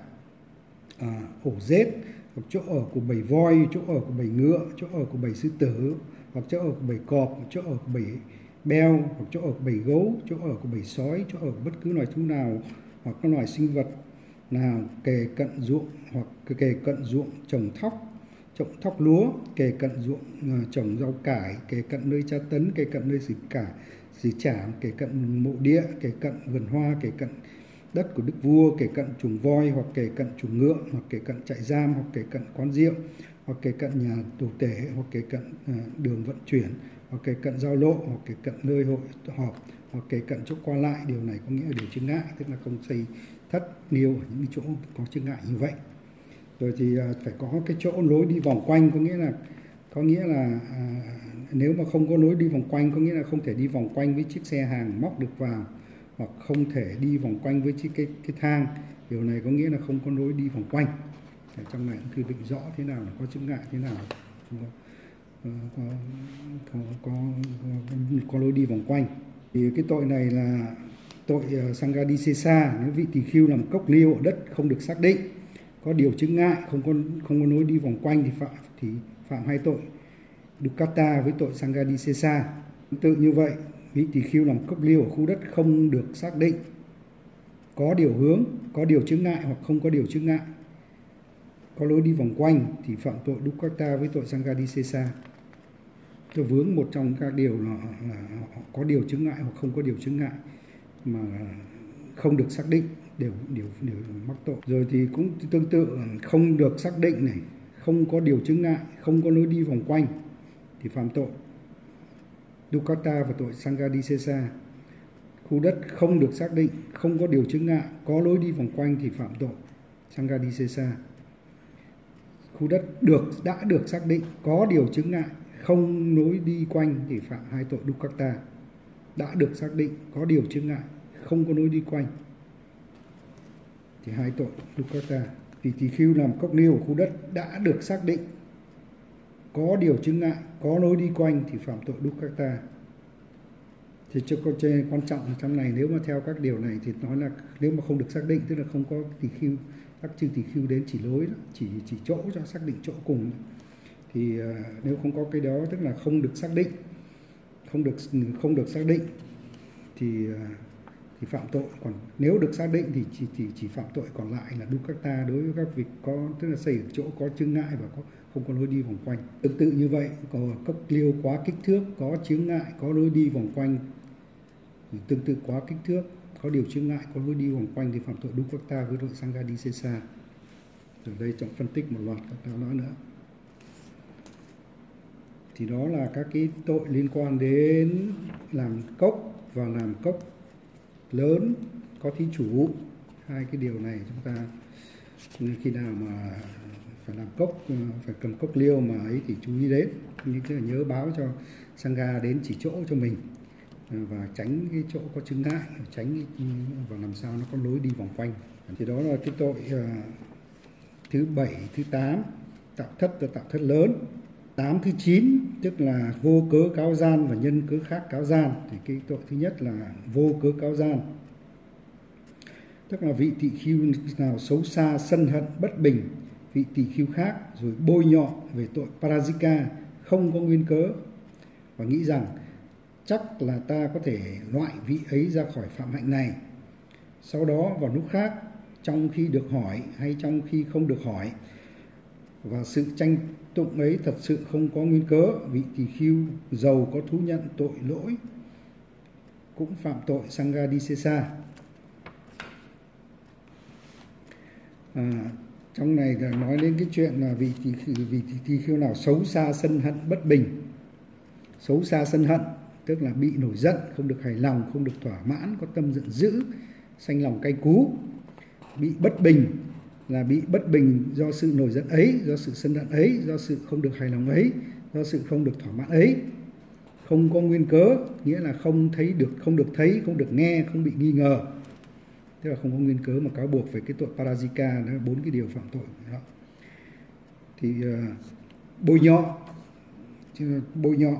à, ổ rết, hoặc chỗ ở của bầy voi, chỗ ở của bầy ngựa, chỗ ở của bầy sư tử, hoặc chỗ ở của bầy cọp, chỗ ở của bầy beo, hoặc chỗ ở của bầy gấu, chỗ ở của bầy sói, chỗ ở của bất cứ loài thú nào hoặc các loài sinh vật nào kề cận ruộng hoặc kề cận ruộng trồng thóc, trồng thóc lúa, kề cận ruộng uh, trồng rau cải, kề cận nơi tra tấn, kề cận nơi xử cả xử trảm, kề cận mộ địa, kề cận vườn hoa, kề cận đất của đức vua, kề cận chuồng voi hoặc kề cận chuồng ngựa, hoặc kề cận trại giam, hoặc kề cận quán rượu, hoặc kề cận nhà tù tể, hoặc kề cận uh, đường vận chuyển, hoặc kề cận giao lộ, hoặc kề cận nơi hội họp, hoặc kề cận chỗ qua lại. Điều này có nghĩa là điều chướng ngại, tức là không xây thất niêu ở những chỗ có chướng ngại như vậy. Rồi thì phải có cái chỗ lối đi vòng quanh, có nghĩa là có nghĩa là à, nếu mà không có lối đi vòng quanh, có nghĩa là không thể đi vòng quanh với chiếc xe hàng móc được vào, hoặc không thể đi vòng quanh với chiếc cái cái thang. Điều này có nghĩa là không có lối đi vòng quanh. Ở trong này cũng quy định rõ thế nào là có chướng ngại, thế nào có có, có, có, có, có, có lối đi vòng quanh. Thì cái tội này là tội uh, Sanghadisesa. Nếu vị tỳ khưu làm cốc niêu ở đất không được xác định, có điều chướng ngại, không có không có lối đi vòng quanh thì phạm thì phạm hai tội Dukkata với tội Sanghadisesa. Tự như vậy, vị tỳ khưu làm cốc niêu ở khu đất không được xác định, có điều hướng, có điều chướng ngại hoặc không có điều chướng ngại, có lối đi vòng quanh thì phạm tội Dukkata với tội Sanghadisesa. Tôi vướng một trong các điều là, là có điều chướng ngại hoặc không có điều chướng ngại mà không được xác định đều đều đều mắc tội. Rồi thì cũng tương tự không được xác định này, không có điều chướng ngại, không có lối đi vòng quanh thì phạm tội Dukkata và tội Sanghadisesa. Khu đất không được xác định, không có điều chướng ngại, có lối đi vòng quanh thì phạm tội Sanghadisesa. Khu đất được đã được xác định, có điều chướng ngại, không lối đi quanh thì phạm hai tội Dukkata. Đã được xác định, có điều chướng ngại, không có lối đi quanh thì hai tội Dukkata. Vì tỳ khưu làm cốc liêu ở khu đất đã được xác định, có điều chướng ngại, có lối đi quanh thì phạm tội Dukkata. Thì cho câu chơi quan trọng ở trong này, nếu mà theo các điều này thì nói là nếu mà không được xác định, tức là không có tỳ khưu, các chư tỳ khưu đến chỉ lối đó, chỉ chỉ chỗ cho xác định chỗ cùng, thì uh, nếu không có cái đó tức là không được xác định, không được không được xác định thì uh, thì phạm tội. Còn nếu được xác định thì chỉ chỉ, chỉ phạm tội còn lại là Dukkata đối với các việc có, tức là xây ở chỗ có chướng ngại và có không có lối đi vòng quanh. Tương tự như vậy, có cốc liêu quá kích thước, có chướng ngại, có lối đi vòng quanh. Tương tự quá kích thước, có điều chướng ngại, có lối đi vòng quanh thì phạm tội Dukkata với tội Sanghadisesa. Ở đây trong phân tích một loạt các tao nói nữa. Thì đó là các cái tội liên quan đến làm cốc và làm cốc lớn có thí chủ. Hai cái điều này chúng ta khi nào mà phải làm cốc, phải cầm cốc liêu mà ấy thì chú ý đến, như thế là nhớ báo cho Sangha đến chỉ chỗ cho mình và tránh cái chỗ có chướng ngại, tránh và làm sao nó có lối đi vòng quanh. Thì đó là cái tội uh, thứ bảy, thứ tám, tạo thất và tạo thất lớn. Tám thứ chín tức là vô cớ cáo gian và nhân cớ khác cáo gian. Thì cái tội thứ nhất là vô cớ cáo gian, tức là vị tỳ khưu nào xấu xa, sân hận, bất bình vị tỳ khưu khác, rồi bôi nhọ về tội parajika không có nguyên cớ và nghĩ rằng chắc là ta có thể loại vị ấy ra khỏi phạm hạnh này. Sau đó vào lúc khác, trong khi được hỏi hay trong khi không được hỏi, và sự tranh tụng ấy thật sự không có nguyên cớ, vị tỳ khưu giàu có thú nhận tội lỗi cũng phạm tội Sanghadisesa. À, trong này là nói đến cái chuyện là vị tỳ khưu, vị tỳ khưu nào xấu xa, sân hận, bất bình. Xấu xa, sân hận tức là bị nổi giận, không được hài lòng, không được thỏa mãn, có tâm giận dữ, sanh lòng cay cú. Bị bất bình là bị bất bình do sự nổi giận ấy, do sự sân hận ấy, do sự không được hài lòng ấy, do sự không được thỏa mãn ấy. Không có nguyên cớ, nghĩa là không thấy được, không được thấy, không được nghe, không bị nghi ngờ. Tức là không có nguyên cớ mà cáo buộc về cái tội parajika, đó là bốn cái điều phạm tội đó. Thì uh, bôi nhọ, bôi nhọ,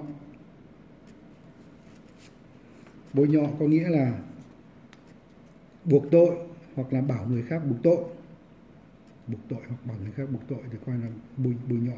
bôi nhọ có nghĩa là buộc tội hoặc là bảo người khác buộc tội, buộc tội hoặc bảo người khác buộc tội thì coi là bôi bôi nhọ.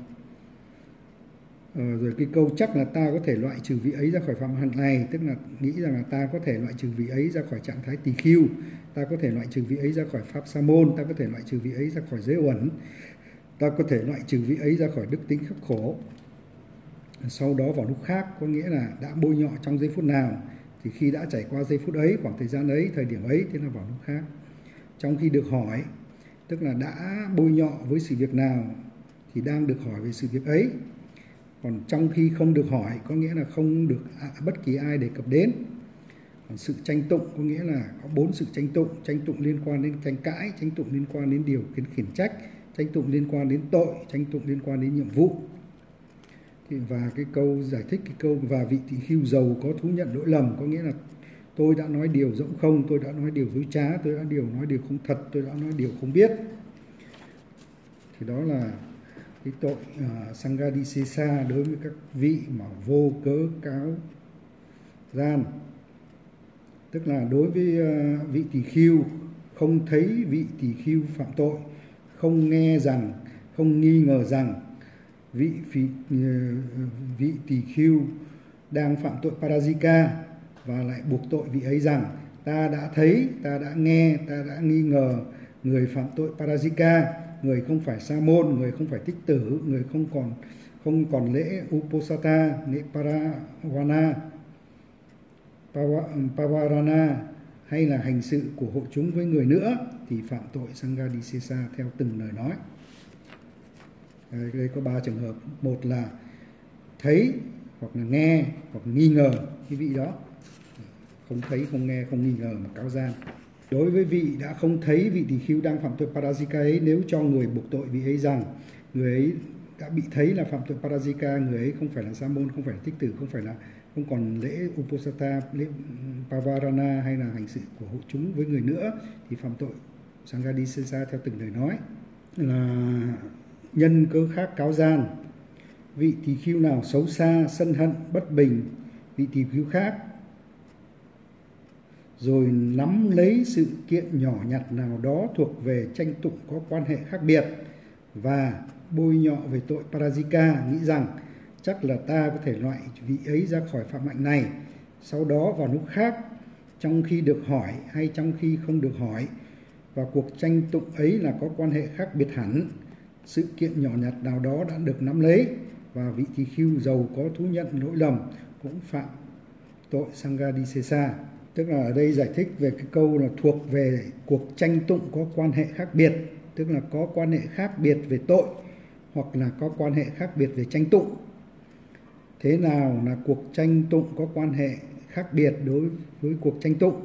Ờ, rồi cái câu chắc là ta có thể loại trừ vị ấy ra khỏi phạm hạnh này, tức là nghĩ rằng là ta có thể loại trừ vị ấy ra khỏi trạng thái tỳ khưu, ta có thể loại trừ vị ấy ra khỏi pháp sa môn, ta có thể loại trừ vị ấy ra khỏi giới uẩn, ta có thể loại trừ vị ấy ra khỏi đức tính khắc khổ. Sau đó vào lúc khác có nghĩa là đã bôi nhọ trong giây phút nào, thì khi đã trải qua giây phút ấy, khoảng thời gian ấy, thời điểm ấy, thế là vào lúc khác. Trong khi được hỏi, tức là đã bôi nhọ với sự việc nào thì đang được hỏi về sự việc ấy. Còn trong khi không được hỏi có nghĩa là không được bất kỳ ai đề cập đến. Còn sự tranh tụng có nghĩa là có bốn sự tranh tụng. Tranh tụng liên quan đến tranh cãi, tranh tụng liên quan đến điều kiến khiển trách, tranh tụng liên quan đến tội, tranh tụng liên quan đến nhiệm vụ. Thì và cái câu giải thích cái câu và vị tỳ khưu giàu có thú nhận lỗi lầm có nghĩa là tôi đã nói điều rỗng không, tôi đã nói điều dối trá, tôi đã điều nói điều không thật, tôi đã nói điều không biết. Thì đó là cái tội uh, Sanghadisesa đối với các vị mà vô cớ cáo gian. Tức là đối với uh, vị tỳ khưu không thấy vị tỳ khưu phạm tội, không nghe rằng, không nghi ngờ rằng vị, vị, uh, vị tỳ khưu đang phạm tội parajika và lại buộc tội vị ấy rằng ta đã thấy, ta đã nghe, ta đã nghi ngờ người phạm tội parajika, người không phải sa môn, người không phải tích tử, người không còn không còn lễ uposatha, lễ paravana, pavarana hay là hành sự của hội chúng với người nữa thì phạm tội Sanghadisesa theo từng lời nói. Đây có ba trường hợp. Một là thấy hoặc là nghe hoặc nghi ngờ cái vị đó. Không thấy, không nghe, không nghi ngờ mà cáo gian. Đối với vị đã không thấy vị tỳ khưu đang phạm tội Parajika ấy, nếu cho người buộc tội vị ấy rằng người ấy đã bị thấy là phạm tội Parajika, người ấy không phải là sa môn, không phải là thích tử, không phải là không còn lễ Uposatha, lễ Pavarana hay là hành sự của hội chúng với người nữa, thì phạm tội Sanghadisesa theo từng lời nói. Là nhân cớ khác cáo gian. Vị tỳ khưu nào xấu xa, sân hận, bất bình vị tỳ khưu khác, rồi nắm lấy sự kiện nhỏ nhặt nào đó thuộc về tranh tụng có quan hệ khác biệt và bôi nhọ về tội Parajika, nghĩ rằng chắc là ta có thể loại vị ấy ra khỏi phạm hạnh này, sau đó vào lúc khác, trong khi được hỏi hay trong khi không được hỏi, và cuộc tranh tụng ấy là có quan hệ khác biệt hẳn, sự kiện nhỏ nhặt nào đó đã được nắm lấy, và vị tỳ khưu giàu có thú nhận lỗi lầm cũng phạm tội Sanghadisesa. Tức là ở đây giải thích về cái câu là thuộc về cuộc tranh tụng có quan hệ khác biệt, tức là có quan hệ khác biệt về tội hoặc là có quan hệ khác biệt về tranh tụng. Thế nào là cuộc tranh tụng có quan hệ khác biệt đối với cuộc tranh tụng?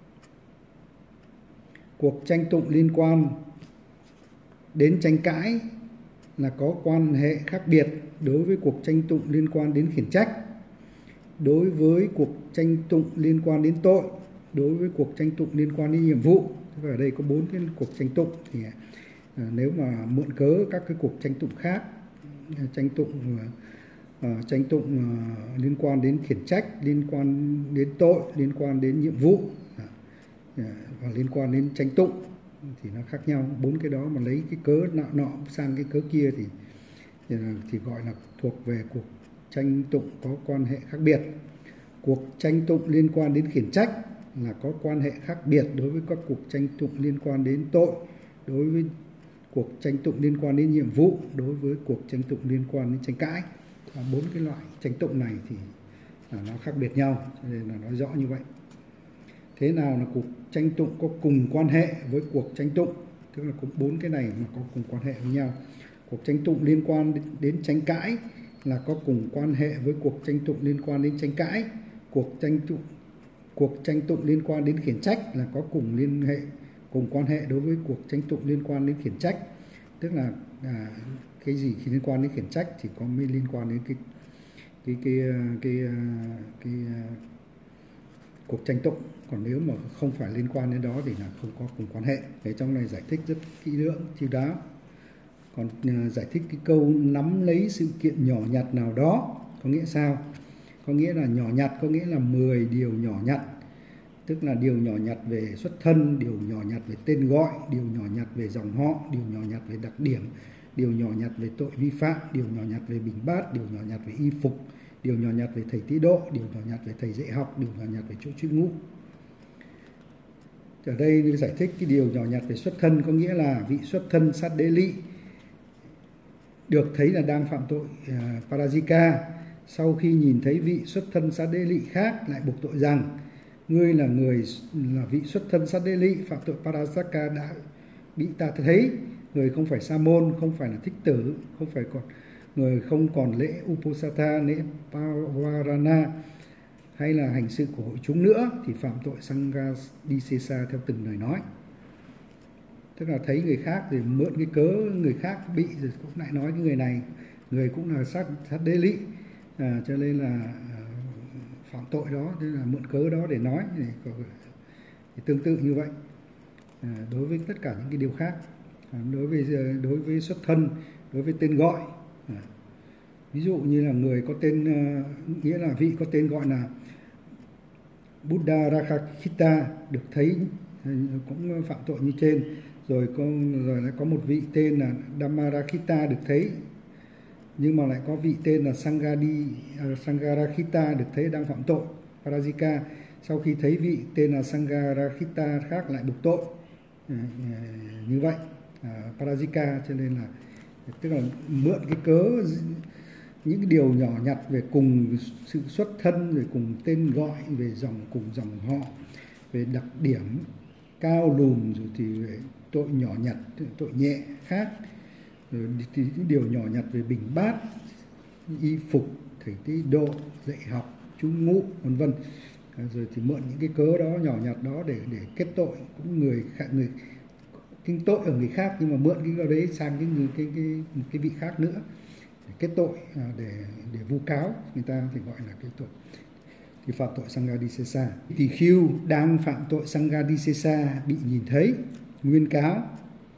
Cuộc tranh tụng liên quan đến tranh cãi là có quan hệ khác biệt đối với cuộc tranh tụng liên quan đến khiển trách. Đối với cuộc tranh tụng liên quan đến tội, đối với cuộc tranh tụng liên quan đến nhiệm vụ. Ở đây có bốn cái cuộc tranh tụng, thì à, nếu mà mượn cớ các cái cuộc tranh tụng khác, tranh tụng uh, tranh tụng uh, liên quan đến khiển trách, liên quan đến tội, liên quan đến nhiệm vụ uh, và liên quan đến tranh tụng thì nó khác nhau. Bốn cái đó mà lấy cái cớ nọ nọ sang cái cớ kia thì thì, thì gọi là thuộc về cuộc tranh tụng có quan hệ khác biệt. Cuộc tranh tụng liên quan đến khiển trách là có quan hệ khác biệt đối với các cuộc tranh tụng liên quan đến tội, đối với cuộc tranh tụng liên quan đến nhiệm vụ, đối với cuộc tranh tụng liên quan đến tranh cãi. Bốn cái loại tranh tụng này thì là nó khác biệt nhau, cho nên là nói rõ như vậy. Thế nào là cuộc tranh tụng có cùng quan hệ với cuộc tranh tụng? Tức là có bốn cái này mà có cùng quan hệ với nhau. Cuộc tranh tụng liên quan đến tranh cãi là có cùng quan hệ với cuộc tranh tụng liên quan đến tranh cãi. Cuộc tranh tụng cuộc tranh tụng liên quan đến khiển trách là có cùng liên hệ cùng quan hệ đối với cuộc tranh tụng liên quan đến khiển trách. Tức là à, cái gì khi liên quan đến khiển trách thì có mới liên quan đến cái cái cái cái cái, cái, cái cuộc tranh tụng, còn nếu mà không phải liên quan đến đó thì là không có cùng quan hệ. Để trong này giải thích rất kỹ lưỡng, chu đáo. Còn uh, giải thích cái câu nắm lấy sự kiện nhỏ nhặt nào đó có nghĩa sao? Có nghĩa là nhỏ nhặt có nghĩa là mười điều nhỏ nhặt, tức là điều nhỏ nhặt về xuất thân, điều nhỏ nhặt về tên gọi, điều nhỏ nhặt về dòng họ, điều nhỏ nhặt về đặc điểm, điều nhỏ nhặt về tội vi phạm, điều nhỏ nhặt về bình bát, điều nhỏ nhặt về y phục, điều nhỏ nhặt về thầy tý độ, điều nhỏ nhặt về thầy dạy học, điều nhỏ nhặt về chỗ trú ngụ. Ở đây giải thích cái điều nhỏ nhặt về xuất thân có nghĩa là vị xuất thân sát đế lị được thấy là đang phạm tội uh, Parajika, sau khi nhìn thấy vị xuất thân sát đế lị khác lại buộc tội rằng ngươi là người là vị xuất thân sát đế lị phạm tội Parajika đã bị ta thấy, người không phải sa môn, không phải là thích tử, không phải còn người không còn lễ Uposatha, lễ Pavarana hay là hành sự của hội chúng nữa thì phạm tội Sanghadisesa theo từng lời nói. Tức là thấy người khác rồi mượn cái cớ người khác bị rồi cũng lại nói cái người này, người cũng là sát sát đế lị, à, cho nên là à, phạm tội đó, nên là mượn cớ đó để nói. Này, thì tương tự như vậy à, đối với tất cả những cái điều khác, à, đối với đối với xuất thân, đối với tên gọi. À, ví dụ như là người có tên uh, nghĩa là vị có tên gọi là Buddha Rakakita được thấy cũng phạm tội như trên, rồi có rồi lại có một vị tên là Dhammarakita được thấy, nhưng mà lại có vị tên là Sanghadi uh, Sangharakita được thấy đang phạm tội Parajika, sau khi thấy vị tên là Sangharakita khác lại buộc tội uh, như vậy uh, Parajika, cho nên là tức là mượn cái cớ những cái điều nhỏ nhặt về cùng sự xuất thân, rồi cùng tên gọi, về dòng cùng dòng họ, về đặc điểm cao lùn, rồi thì về tội nhỏ nhặt, tội nhẹ khác, rồi thì những điều nhỏ nhặt về bình bát, y phục, thầy tế độ, dạy học, chú ngụ, vân vân. Rồi thì mượn những cái cớ đó nhỏ nhặt đó để để kết tội cũng người khác, người kinh tội ở người khác, nhưng mà mượn cái đấy sang cái người cái cái một cái vị khác nữa để kết tội, để để vu cáo người ta, thì gọi là cái tội thì phạm tội Sanghadisesa. Tỳ khưu đang phạm tội Sanghadisesa bị nhìn thấy, nguyên cáo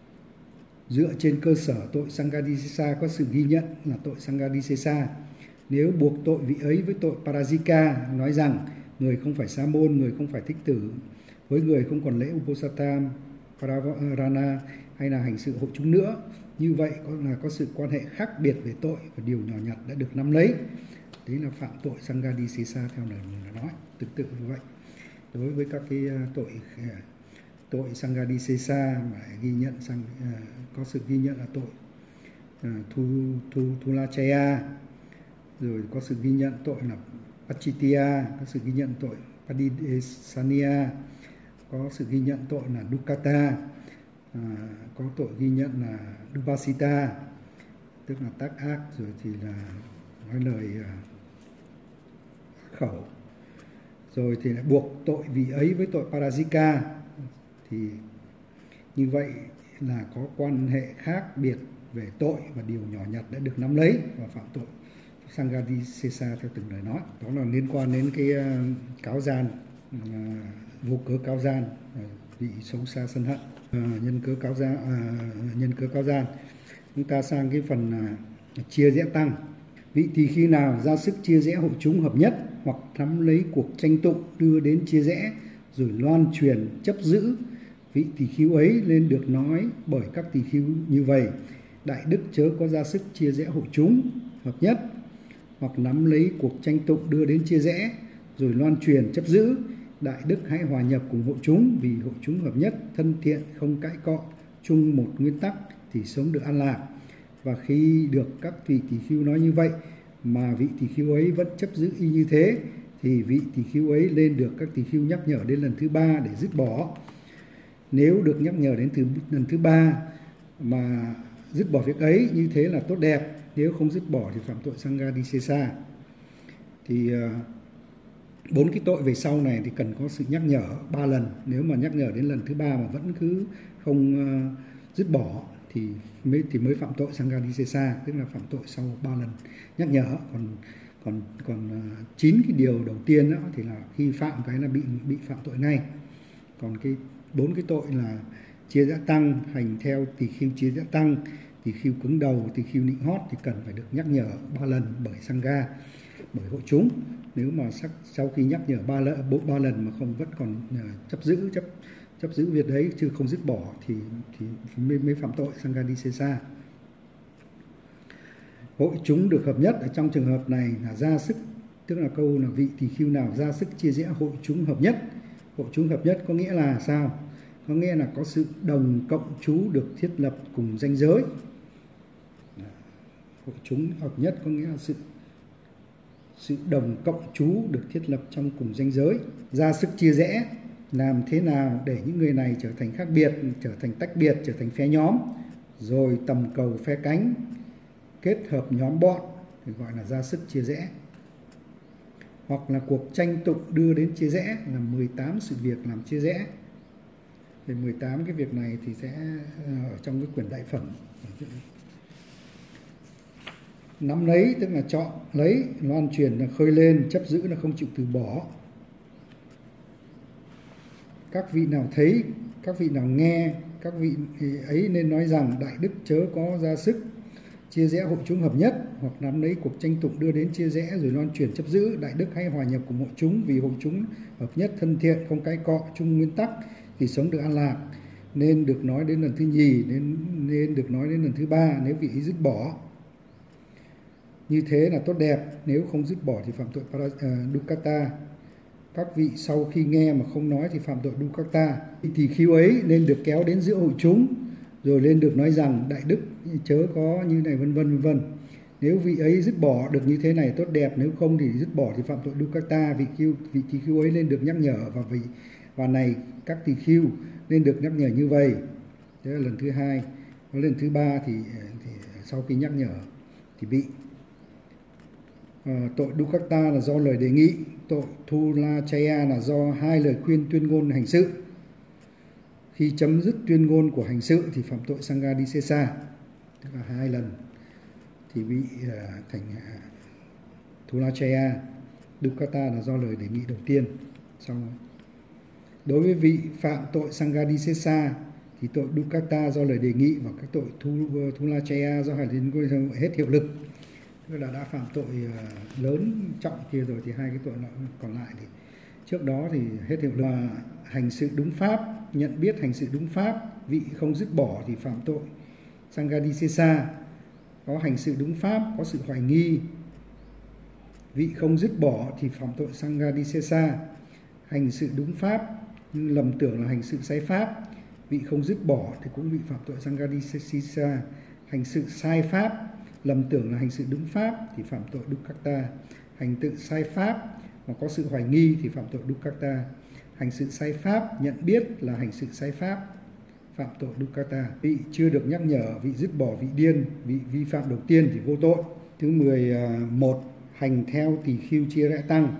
dựa trên cơ sở tội Sanghadisesa có sự ghi nhận là tội Sanghadisesa. Nếu buộc tội vị ấy với tội Parajika, nói rằng người không phải sa môn, người không phải thích tử, với người không còn lễ Uposatam, Pararana hay là hành sự hộ chúng nữa, như vậy có là có sự quan hệ khác biệt về tội và điều nhỏ nhặt đã được nắm lấy. Đấy là phạm tội Sanghadisesa theo lời mình đã nói, tương tự như vậy. Đối với các cái tội tội Sanghadisesa mà ghi nhận sang có sự ghi nhận là tội thu thu thulachaya, rồi có sự ghi nhận tội là Pachitya, có sự ghi nhận tội Padidesaniya, có sự ghi nhận tội là Dukkata, à, có tội ghi nhận là Dubasita, tức là tác ác, rồi thì là nói lời uh, khẩu, rồi thì lại buộc tội vị ấy với tội Parajika, thì như vậy là có quan hệ khác biệt về tội và điều nhỏ nhặt đã được nắm lấy và phạm tội Sanghadisesa theo từng lời nói. Đó là liên quan đến cái uh, cáo gian, uh, vô cớ cáo gian, uh, bị xấu xa sân hận, uh, nhân cớ cáo gian, uh, nhân cớ cáo gian. Chúng ta sang cái phần uh, chia rẽ tăng. Vị tỳ khưu nào ra sức chia rẽ hội chúng hợp nhất hoặc nắm lấy cuộc tranh tụng đưa đến chia rẽ rồi loan truyền chấp giữ, vị tỳ khưu ấy nên được nói bởi các tỳ khưu như vậy: đại đức chớ có ra sức chia rẽ hội chúng hợp nhất hoặc nắm lấy cuộc tranh tụng đưa đến chia rẽ rồi loan truyền chấp giữ, đại đức hãy hòa nhập cùng hội chúng, vì hội chúng hợp nhất, thân thiện, không cãi cọ, chung một nguyên tắc thì sống được an lạc. Và khi được các vị tỳ khưu nói như vậy mà vị tỳ khưu ấy vẫn chấp giữ y như thế, thì vị tỳ khưu ấy lên được các tỳ khưu nhắc nhở đến lần thứ ba để dứt bỏ. Nếu được nhắc nhở đến từ lần thứ ba mà dứt bỏ việc ấy, như thế là tốt đẹp. Nếu không dứt bỏ thì phạm tội Sanghadisesa. Thì bốn uh, cái tội về sau này thì cần có sự nhắc nhở ba lần. Nếu mà nhắc nhở đến lần thứ ba mà vẫn cứ không uh, dứt bỏ thì mới thì mới phạm tội Sanghadisesa, tức là phạm tội sau ba lần nhắc nhở. Còn còn còn chín uh, cái điều đầu tiên đó thì là khi phạm cái là bị bị phạm tội ngay. Còn cái bốn cái tội là chia rẽ tăng, hành theo tỳ khưu chia rẽ tăng, tỳ khưu cứng đầu, tỳ khưu nịnh hót thì cần phải được nhắc nhở ba lần bởi Sangha, bởi hội chúng. Nếu mà sắc, sau khi nhắc nhở ba lần, ba lần mà không vẫn còn uh, chấp giữ chấp chấp giữ việc đấy chứ không dứt bỏ thì thì mới, mới phạm tội Sanghadisesa. Hội chúng được hợp nhất ở trong trường hợp này là ra sức, tức là câu là vị tỳ khưu nào ra sức chia rẽ hội chúng hợp nhất. Hội chúng hợp nhất có nghĩa là sao? Có nghĩa là có sự đồng cộng trú được thiết lập cùng ranh giới. Hội chúng hợp nhất có nghĩa là sự sự đồng cộng trú được thiết lập trong cùng ranh giới. Ra sức chia rẽ, làm thế nào để những người này trở thành khác biệt, trở thành tách biệt, trở thành phe nhóm, rồi tầm cầu phe cánh, kết hợp nhóm bọn thì gọi là ra sức chia rẽ. Hoặc là cuộc tranh tụng đưa đến chia rẽ là mười tám sự việc làm chia rẽ. Thì mười tám cái việc này thì sẽ ở trong cái quyển đại phẩm. Nắm lấy tức là chọn lấy, loan truyền là khơi lên, chấp giữ là không chịu từ bỏ. Các vị nào thấy, các vị nào nghe, các vị ấy nên nói rằng đại đức chớ có ra sức chia rẽ hội chúng hợp nhất hoặc nắm lấy cuộc tranh tụng đưa đến chia rẽ rồi loan truyền chấp giữ, đại đức hãy hòa nhập cùng hội chúng, vì hội chúng hợp nhất, thân thiện, không cãi cọ, chung nguyên tắc thì sống được an lạc. Nên được nói đến lần thứ nhì, nên nên được nói đến lần thứ ba nếu vị ấy dứt bỏ. Như thế là tốt đẹp. Nếu không dứt bỏ thì phạm tội para, uh, Dukkata. Các vị sau khi nghe mà không nói thì phạm tội Dukkata. Tỳ khưu ấy nên được kéo đến giữa hội chúng rồi lên được nói rằng đại đức chớ có như này, vân vân vân vân. Nếu vị ấy dứt bỏ được như thế này tốt đẹp, nếu không thì dứt bỏ thì phạm tội Dukkata. Vị khưu, vị tỳ khưu ấy nên được nhắc nhở, và vị và này các tỳ khưu nên được nhắc nhở như vậy. Thế là lần thứ hai. Và lần thứ ba thì, thì sau khi nhắc nhở thì bị. À, tội Dukkata là do lời đề nghị, tội Thulachaya là do hai lời khuyên tuyên ngôn hành sự. Khi chấm dứt tuyên ngôn của hành sự thì phạm tội Sanghadisesa, tức là hai lần thì bị uh, thành uh, Thulachaya. Dukkata là do lời đề nghị đầu tiên. Xong rồi. Đối với vị phạm tội Sanghadisesa thì tội Dukkata do lời đề nghị và các tội Thulachaya do hai lần hết hiệu lực. Tức là đã phạm tội uh, lớn trọng kia rồi thì hai cái tội còn lại thì trước đó thì hết hiệu lực. Và hành sự đúng pháp, nhận biết hành sự đúng pháp, vị không dứt bỏ thì phạm tội Sanghadisesa. Có hành sự đúng pháp, có sự hoài nghi, vị không dứt bỏ thì phạm tội Sanghadisesa. Hành sự đúng pháp nhưng lầm tưởng là hành sự sai pháp, vị không dứt bỏ thì cũng bị phạm tội Sanghadisesa. Hành sự sai pháp, lầm tưởng là hành sự đúng pháp thì phạm tội Dukkata. Hành tự sai pháp mà có sự hoài nghi thì phạm tội Dukkata. Hành sự sai pháp nhận biết là hành sự sai pháp, phạm tội Dukkata. Vị chưa được nhắc nhở, vị dứt bỏ vị điên, vị vi phạm đầu tiên thì vô tội. Thứ mười một, hành theo tỳ khưu chia rẽ tăng.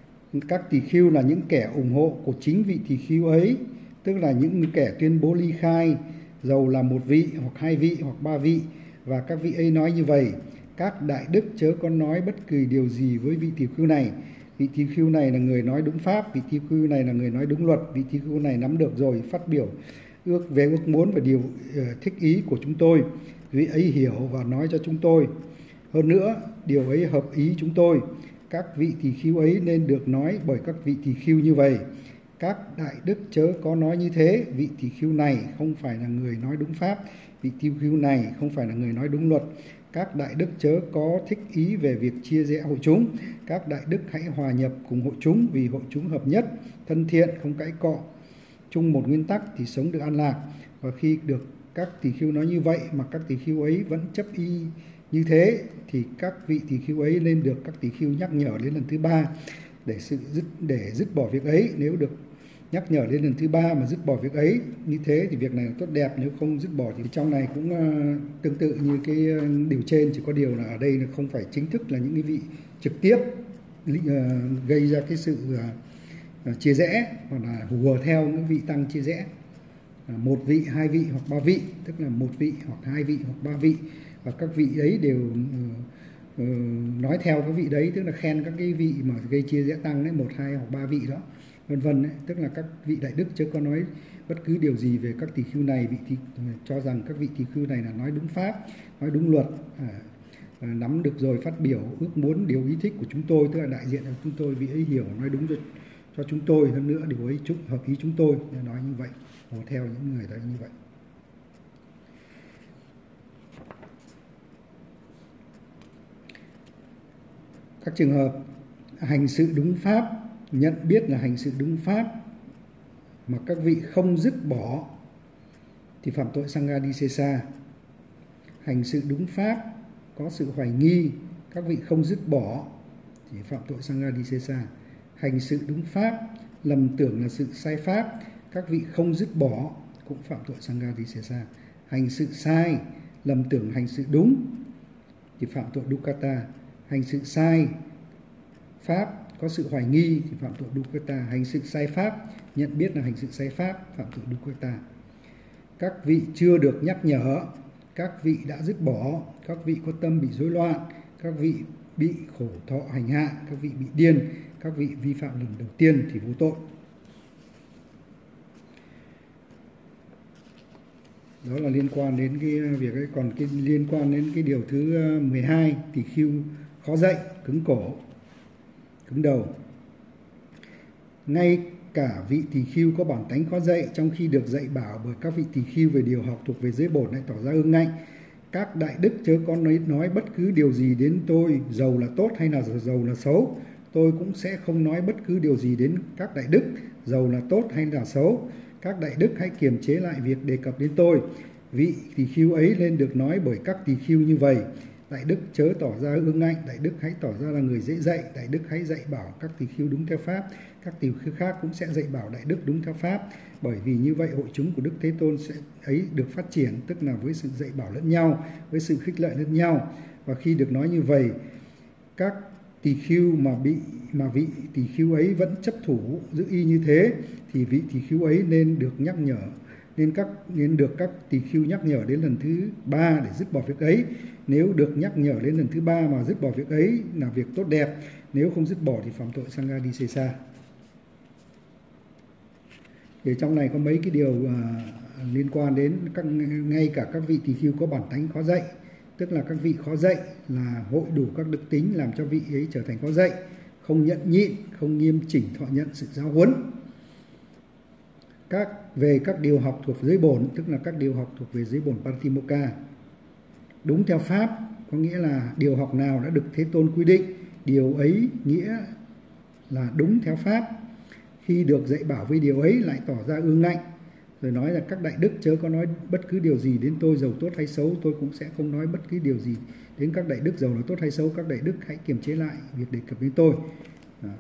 Các tỳ khưu là những kẻ ủng hộ của chính vị tỳ khưu ấy, tức là những kẻ tuyên bố ly khai, dầu là một vị hoặc hai vị hoặc ba vị, và các vị ấy nói như vậy: các đại đức chớ có nói bất kỳ điều gì với vị tỳ khưu này. Vị tỳ khưu này là người nói đúng pháp, vị tỳ khưu này là người nói đúng luật, vị tỳ khưu này nắm được rồi phát biểu ước về ước muốn và điều uh, thích ý của chúng tôi. Vị ấy hiểu và nói cho chúng tôi. Hơn nữa, điều ấy hợp ý chúng tôi. Các vị tỳ khưu ấy nên được nói bởi các vị tỳ khưu như vậy. Các đại đức chớ có nói như thế. Vị tỳ khưu này không phải là người nói đúng pháp, vị tỳ khưu này không phải là người nói đúng luật. Các đại đức chớ có thích ý về việc chia rẽ hội chúng. Các đại đức hãy hòa nhập cùng hội chúng, vì hội chúng hợp nhất, thân thiện, không cãi cọ, chung một nguyên tắc thì sống được an lạc. Và khi được các tỳ khưu nói như vậy mà các tỳ khưu ấy vẫn chấp y như thế thì các vị tỳ khưu ấy nên được các tỳ khưu nhắc nhở đến lần thứ ba để sự dứt để dứt bỏ việc ấy. Nếu được nhắc nhở đến lần thứ ba mà dứt bỏ việc ấy như thế thì việc này là tốt đẹp. Nếu không dứt bỏ thì trong này cũng uh, tương tự như cái điều trên, chỉ có điều là ở đây là không phải chính thức là những cái vị trực tiếp uh, gây ra cái sự uh, chia rẽ hoặc là hùa theo những vị tăng chia rẽ. Uh, một vị, hai vị hoặc ba vị, tức là một vị hoặc hai vị hoặc ba vị, và các vị ấy đều uh, uh, nói theo các vị đấy, tức là khen các cái vị mà gây chia rẽ tăng đấy, một, hai hoặc ba vị đó, vân vân. Tức là các vị đại đức chứ có nói bất cứ điều gì về các tỳ khưu này. Vị tỳ cho rằng các vị tỳ khưu này là nói đúng pháp, nói đúng luật, à, à, nắm được rồi phát biểu ước muốn điều ý thích của chúng tôi, tức là đại diện cho chúng tôi. Vị ấy hiểu nói đúng cho, cho chúng tôi, hơn nữa điều ấy chúc hợp ý chúng tôi, nói như vậy, hổ theo những người đấy như vậy. Các trường hợp hành sự đúng pháp, nhận biết là hành sự đúng pháp mà các vị không dứt bỏ thì phạm tội Sanghadisesa. Hành sự đúng pháp có sự hoài nghi, các vị không dứt bỏ thì phạm tội Sanghadisesa. Hành sự đúng pháp lầm tưởng là sự sai pháp, các vị không dứt bỏ cũng phạm tội Sanghadisesa. Hành sự sai lầm tưởng hành sự đúng thì phạm tội Dukkata. Hành sự sai pháp có sự hoài nghi thì phạm tội Dukkata. Hành sự sai pháp nhận biết là hành sự sai pháp, phạm tội Dukkata. Các vị chưa được nhắc nhở, các vị đã dứt bỏ, các vị có tâm bị rối loạn, các vị bị khổ thọ hành hạ, các vị bị điên, các vị vi phạm lần đầu tiên thì vô tội. Đó là liên quan đến cái việc ấy. Còn cái liên quan đến cái điều thứ mười hai, tỳ khưu khó dạy, cứng cổ, cứng đầu. Ngay cả vị tỳ khưu có bản tánh khó dạy, trong khi được dạy bảo bởi các vị tỳ khưu về điều học thuộc về giới bổn lại tỏ ra ương ngạnh. Các đại đức chớ có nói, nói bất cứ điều gì đến tôi, dầu là tốt hay là dầu là xấu. Tôi cũng sẽ không nói bất cứ điều gì đến các đại đức, dầu là tốt hay là xấu. Các đại đức hãy kiềm chế lại việc đề cập đến tôi. Vị tỳ khưu ấy nên được nói bởi các tỳ khưu như vậy. Đại đức chớ tỏ ra ương ngạnh, đại đức hãy tỏ ra là người dễ dạy, đại đức hãy dạy bảo các tỳ khưu đúng theo pháp, các tỳ khưu khác cũng sẽ dạy bảo đại đức đúng theo pháp. Bởi vì như vậy hội chúng của Đức Thế Tôn sẽ ấy được phát triển, tức là với sự dạy bảo lẫn nhau, với sự khích lệ lẫn nhau. Và khi được nói như vậy, các tỳ khưu mà bị mà vị tỳ khưu ấy vẫn chấp thủ giữ y như thế, thì vị tỳ khưu ấy nên được nhắc nhở, nên các nên được các tỳ khưu nhắc nhở đến lần thứ ba để dứt bỏ việc ấy. Nếu được nhắc nhở đến lần thứ ba mà dứt bỏ việc ấy là việc tốt đẹp, nếu không dứt bỏ thì phạm tội Sanghadisesa. Thì trong này có mấy cái điều uh, liên quan đến các, ngay cả các vị tỳ khưu có bản tánh khó dạy, tức là các vị khó dạy là hội đủ các đức tính làm cho vị ấy trở thành khó dạy, không nhẫn nhịn, không nghiêm chỉnh thọ nhận sự giáo huấn. Các về các điều học thuộc giới bổn, tức là các điều học thuộc về giới bổn Patimokkha, đúng theo pháp, có nghĩa là điều học nào đã được Thế Tôn quy định, điều ấy nghĩa là đúng theo pháp. Khi được dạy bảo với điều ấy lại tỏ ra ương ngạnh, rồi nói là các đại đức chớ có nói bất cứ điều gì đến tôi dầu tốt hay xấu, tôi cũng sẽ không nói bất cứ điều gì đến các đại đức dầu là tốt hay xấu, các đại đức hãy kiềm chế lại việc đề cập đến tôi. Đó.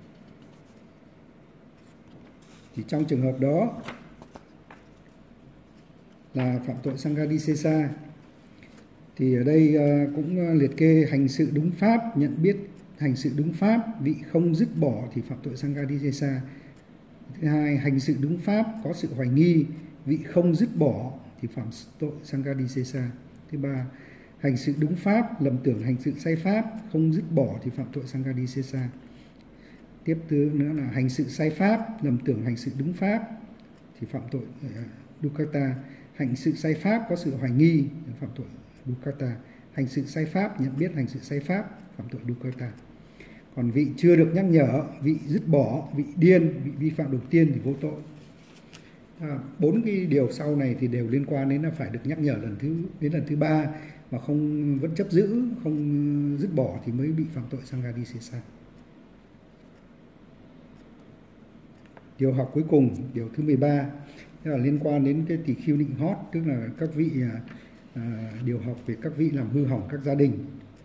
Thì trong trường hợp đó là phạm tội Sanghadisesa. Thì ở đây cũng liệt kê hành sự đúng pháp, nhận biết hành sự đúng pháp, vị không dứt bỏ thì phạm tội Sanghadisesa. Thứ hai, hành sự đúng pháp có sự hoài nghi, vị không dứt bỏ thì phạm tội Sanghadisesa. Thứ ba, hành sự đúng pháp, lầm tưởng hành sự sai pháp, không dứt bỏ thì phạm tội Sanghadisesa. Tiếp thứ nữa là hành sự sai pháp, lầm tưởng hành sự đúng pháp thì phạm tội uh, Dukkata. Hành sự sai pháp có sự hoài nghi thì phạm tội Dukkata. Hành sự sai pháp, nhận biết hành sự sai pháp, phạm tội Dukkata. Còn vị chưa được nhắc nhở, vị dứt bỏ, vị điên, vị vi phạm đầu tiên thì vô tội. À, bốn cái điều sau này thì đều liên quan đến là phải được nhắc nhở lần thứ đến lần thứ ba mà không vẫn chấp giữ, không dứt bỏ thì mới bị phạm tội Sanghadisesa. Điều học cuối cùng, điều thứ mười ba, là liên quan đến cái tỳ khưu nịnh hót, tức là các vị à, điều học về các vị làm hư hỏng các gia đình.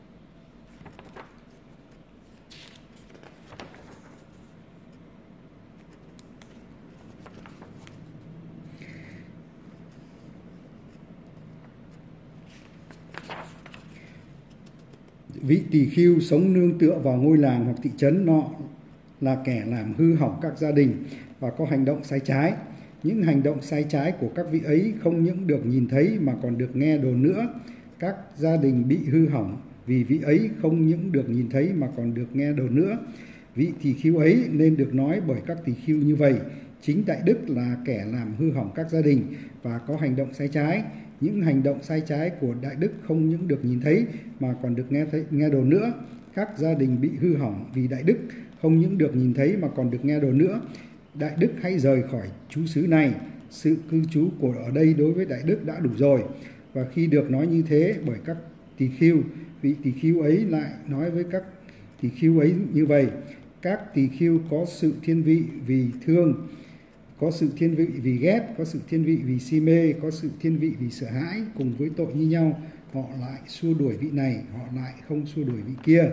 Vị tỳ khưu sống nương tựa vào ngôi làng hoặc thị trấn nọ là kẻ làm hư hỏng các gia đình và có hành động sai trái. Những hành động sai trái của các vị ấy không những được nhìn thấy mà còn được nghe đồn nữa. Các gia đình bị hư hỏng vì vị ấy không những được nhìn thấy mà còn được nghe đồn nữa. Vị tỳ khưu ấy nên được nói bởi các tỳ khưu như vậy: chính đại đức là kẻ làm hư hỏng các gia đình và có hành động sai trái. Những hành động sai trái của đại đức không những được nhìn thấy mà còn được nghe thấy, nghe đồn nữa. Các gia đình bị hư hỏng vì đại đức không những được nhìn thấy mà còn được nghe đồn nữa. Đại đức hãy rời khỏi trú xứ này. Sự cư trú của ở đây đối với đại đức đã đủ rồi. Và khi được nói như thế bởi các tỳ khưu, vị tỳ khưu ấy lại nói với các tỳ khưu ấy như vậy: các tỳ khưu có sự thiên vị vì thương, có sự thiên vị vì ghét, có sự thiên vị vì si mê, có sự thiên vị vì sợ hãi, cùng với tội như nhau. Họ lại xua đuổi vị này, họ lại không xua đuổi vị kia.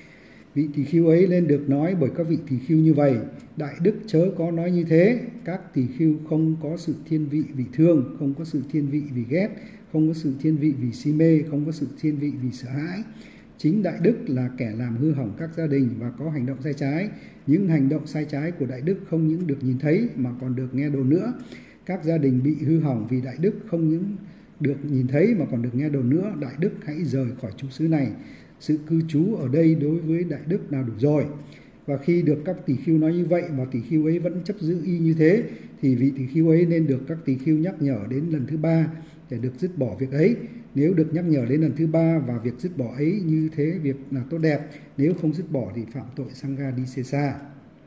Vị tỳ khưu ấy nên được nói bởi các vị tỳ khưu như vậy: đại đức chớ có nói như thế. Các tỳ khưu không có sự thiên vị vì thương, không có sự thiên vị vì ghét, không có sự thiên vị vì si mê, không có sự thiên vị vì sợ hãi. Chính đại đức là kẻ làm hư hỏng các gia đình và có hành động sai trái. Những hành động sai trái của đại đức không những được nhìn thấy mà còn được nghe đồn nữa. Các gia đình bị hư hỏng vì đại đức không những được nhìn thấy mà còn được nghe đồn nữa. Đại đức hãy rời khỏi trú xứ này. Sự cư trú ở đây đối với đại đức là đủ rồi. Và khi được các tỳ khưu nói như vậy và tỳ khưu ấy vẫn chấp giữ y như thế, thì vị tỳ khưu ấy nên được các tỳ khưu nhắc nhở đến lần thứ ba để được dứt bỏ việc ấy. Nếu được nhắc nhở đến lần thứ ba và việc dứt bỏ ấy như thế việc là tốt đẹp, nếu không dứt bỏ thì phạm tội Sanghadisesa.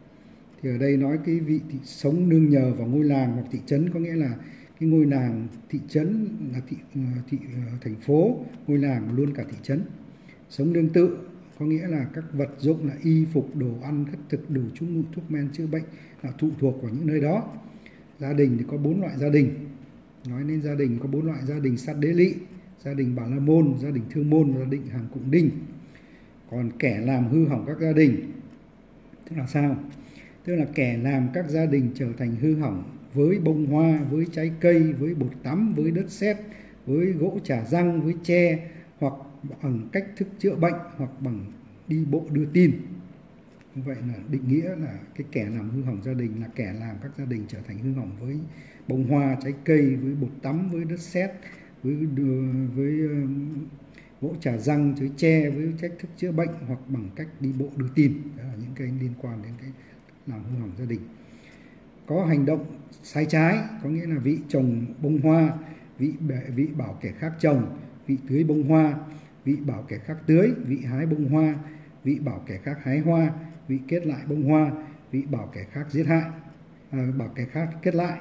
Thì ở đây nói cái vị thị sống nương nhờ vào ngôi làng hoặc thị trấn, có nghĩa là cái ngôi làng, thị trấn là thị, thị thành phố, ngôi làng luôn cả thị trấn. Sống nương tựa có nghĩa là các vật dụng là y phục, đồ ăn, khất thực, đồ trú ngụ, thuốc men, chữa bệnh là thụ thuộc vào những nơi đó. Gia đình thì có bốn loại gia đình. Nói đến gia đình có bốn loại gia đình: sát đế lị, gia đình Bà La Môn, gia đình Thương Môn, gia đình Hàng Cụng Đinh. Còn kẻ làm hư hỏng các gia đình tức là sao? Tức là kẻ làm các gia đình trở thành hư hỏng với bông hoa, với trái cây, với bột tắm, với đất sét, với gỗ trà răng, với tre, hoặc bằng cách thức chữa bệnh, hoặc bằng đi bộ đưa tin. Như vậy là định nghĩa là cái kẻ làm hư hỏng gia đình là kẻ làm các gia đình trở thành hư hỏng với bông hoa, trái cây, với bột tắm, với đất sét, với với gỗ trà răng, với tre, với cách thức chữa bệnh, hoặc bằng cách đi bộ đưa tin. Đó là những cái liên quan đến cái làm hư hỏng gia đình. Có hành động sai trái, có nghĩa là vị trồng bông hoa, vị vị bảo kẻ khác trồng, vị tưới bông hoa, vị bảo kẻ khác tưới, vị hái bông hoa, vị bảo kẻ khác hái hoa, vị kết lại bông hoa, vị bảo kẻ khác giết hại, à, bảo kẻ khác kết lại.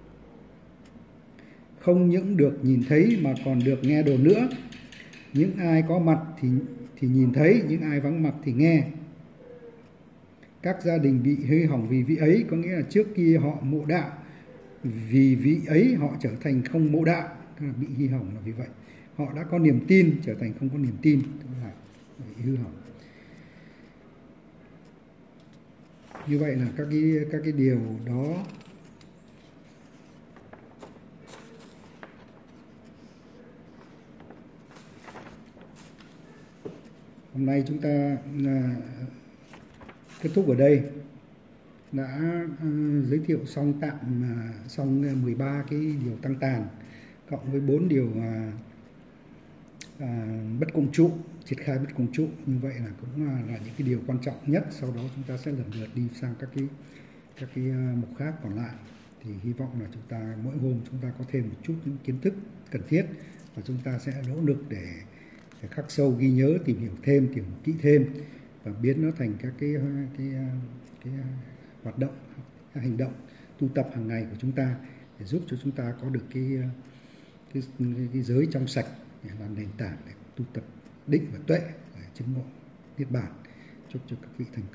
Không những được nhìn thấy mà còn được nghe đồn nữa. Những ai có mặt thì thì nhìn thấy, những ai vắng mặt thì nghe. Các gia đình bị hư hỏng vì vị ấy, có nghĩa là trước kia họ mộ đạo, vì vị ấy họ trở thành không mộ đạo, tức là bị hư hỏng là vì vậy. Họ đã có niềm tin trở thành không có niềm tin, tức là bị hư hỏng. Như vậy là các cái các cái điều đó hôm nay chúng ta là kết thúc ở đây. Đã uh, giới thiệu xong tạm uh, xong mười ba cái điều tăng tàn cộng với bốn điều uh, uh, bất共trụ, triệt khai bất共trụ. Như vậy là cũng uh, là những cái điều quan trọng nhất. Sau đó chúng ta sẽ lần lượt đi sang các cái các cái uh, mục khác còn lại. Thì hy vọng là chúng ta mỗi hôm chúng ta có thêm một chút những kiến thức cần thiết, và chúng ta sẽ nỗ lực để, để khắc sâu, ghi nhớ, tìm hiểu thêm, tìm hiểu kỹ thêm, và biến nó thành các cái cái cái, cái hoạt động, các hành động tu tập hàng ngày của chúng ta, để giúp cho chúng ta có được cái cái, cái, cái giới trong sạch để làm nền tảng để tu tập định và tuệ, để chứng ngộ niết bàn. Chúc cho các vị thành công.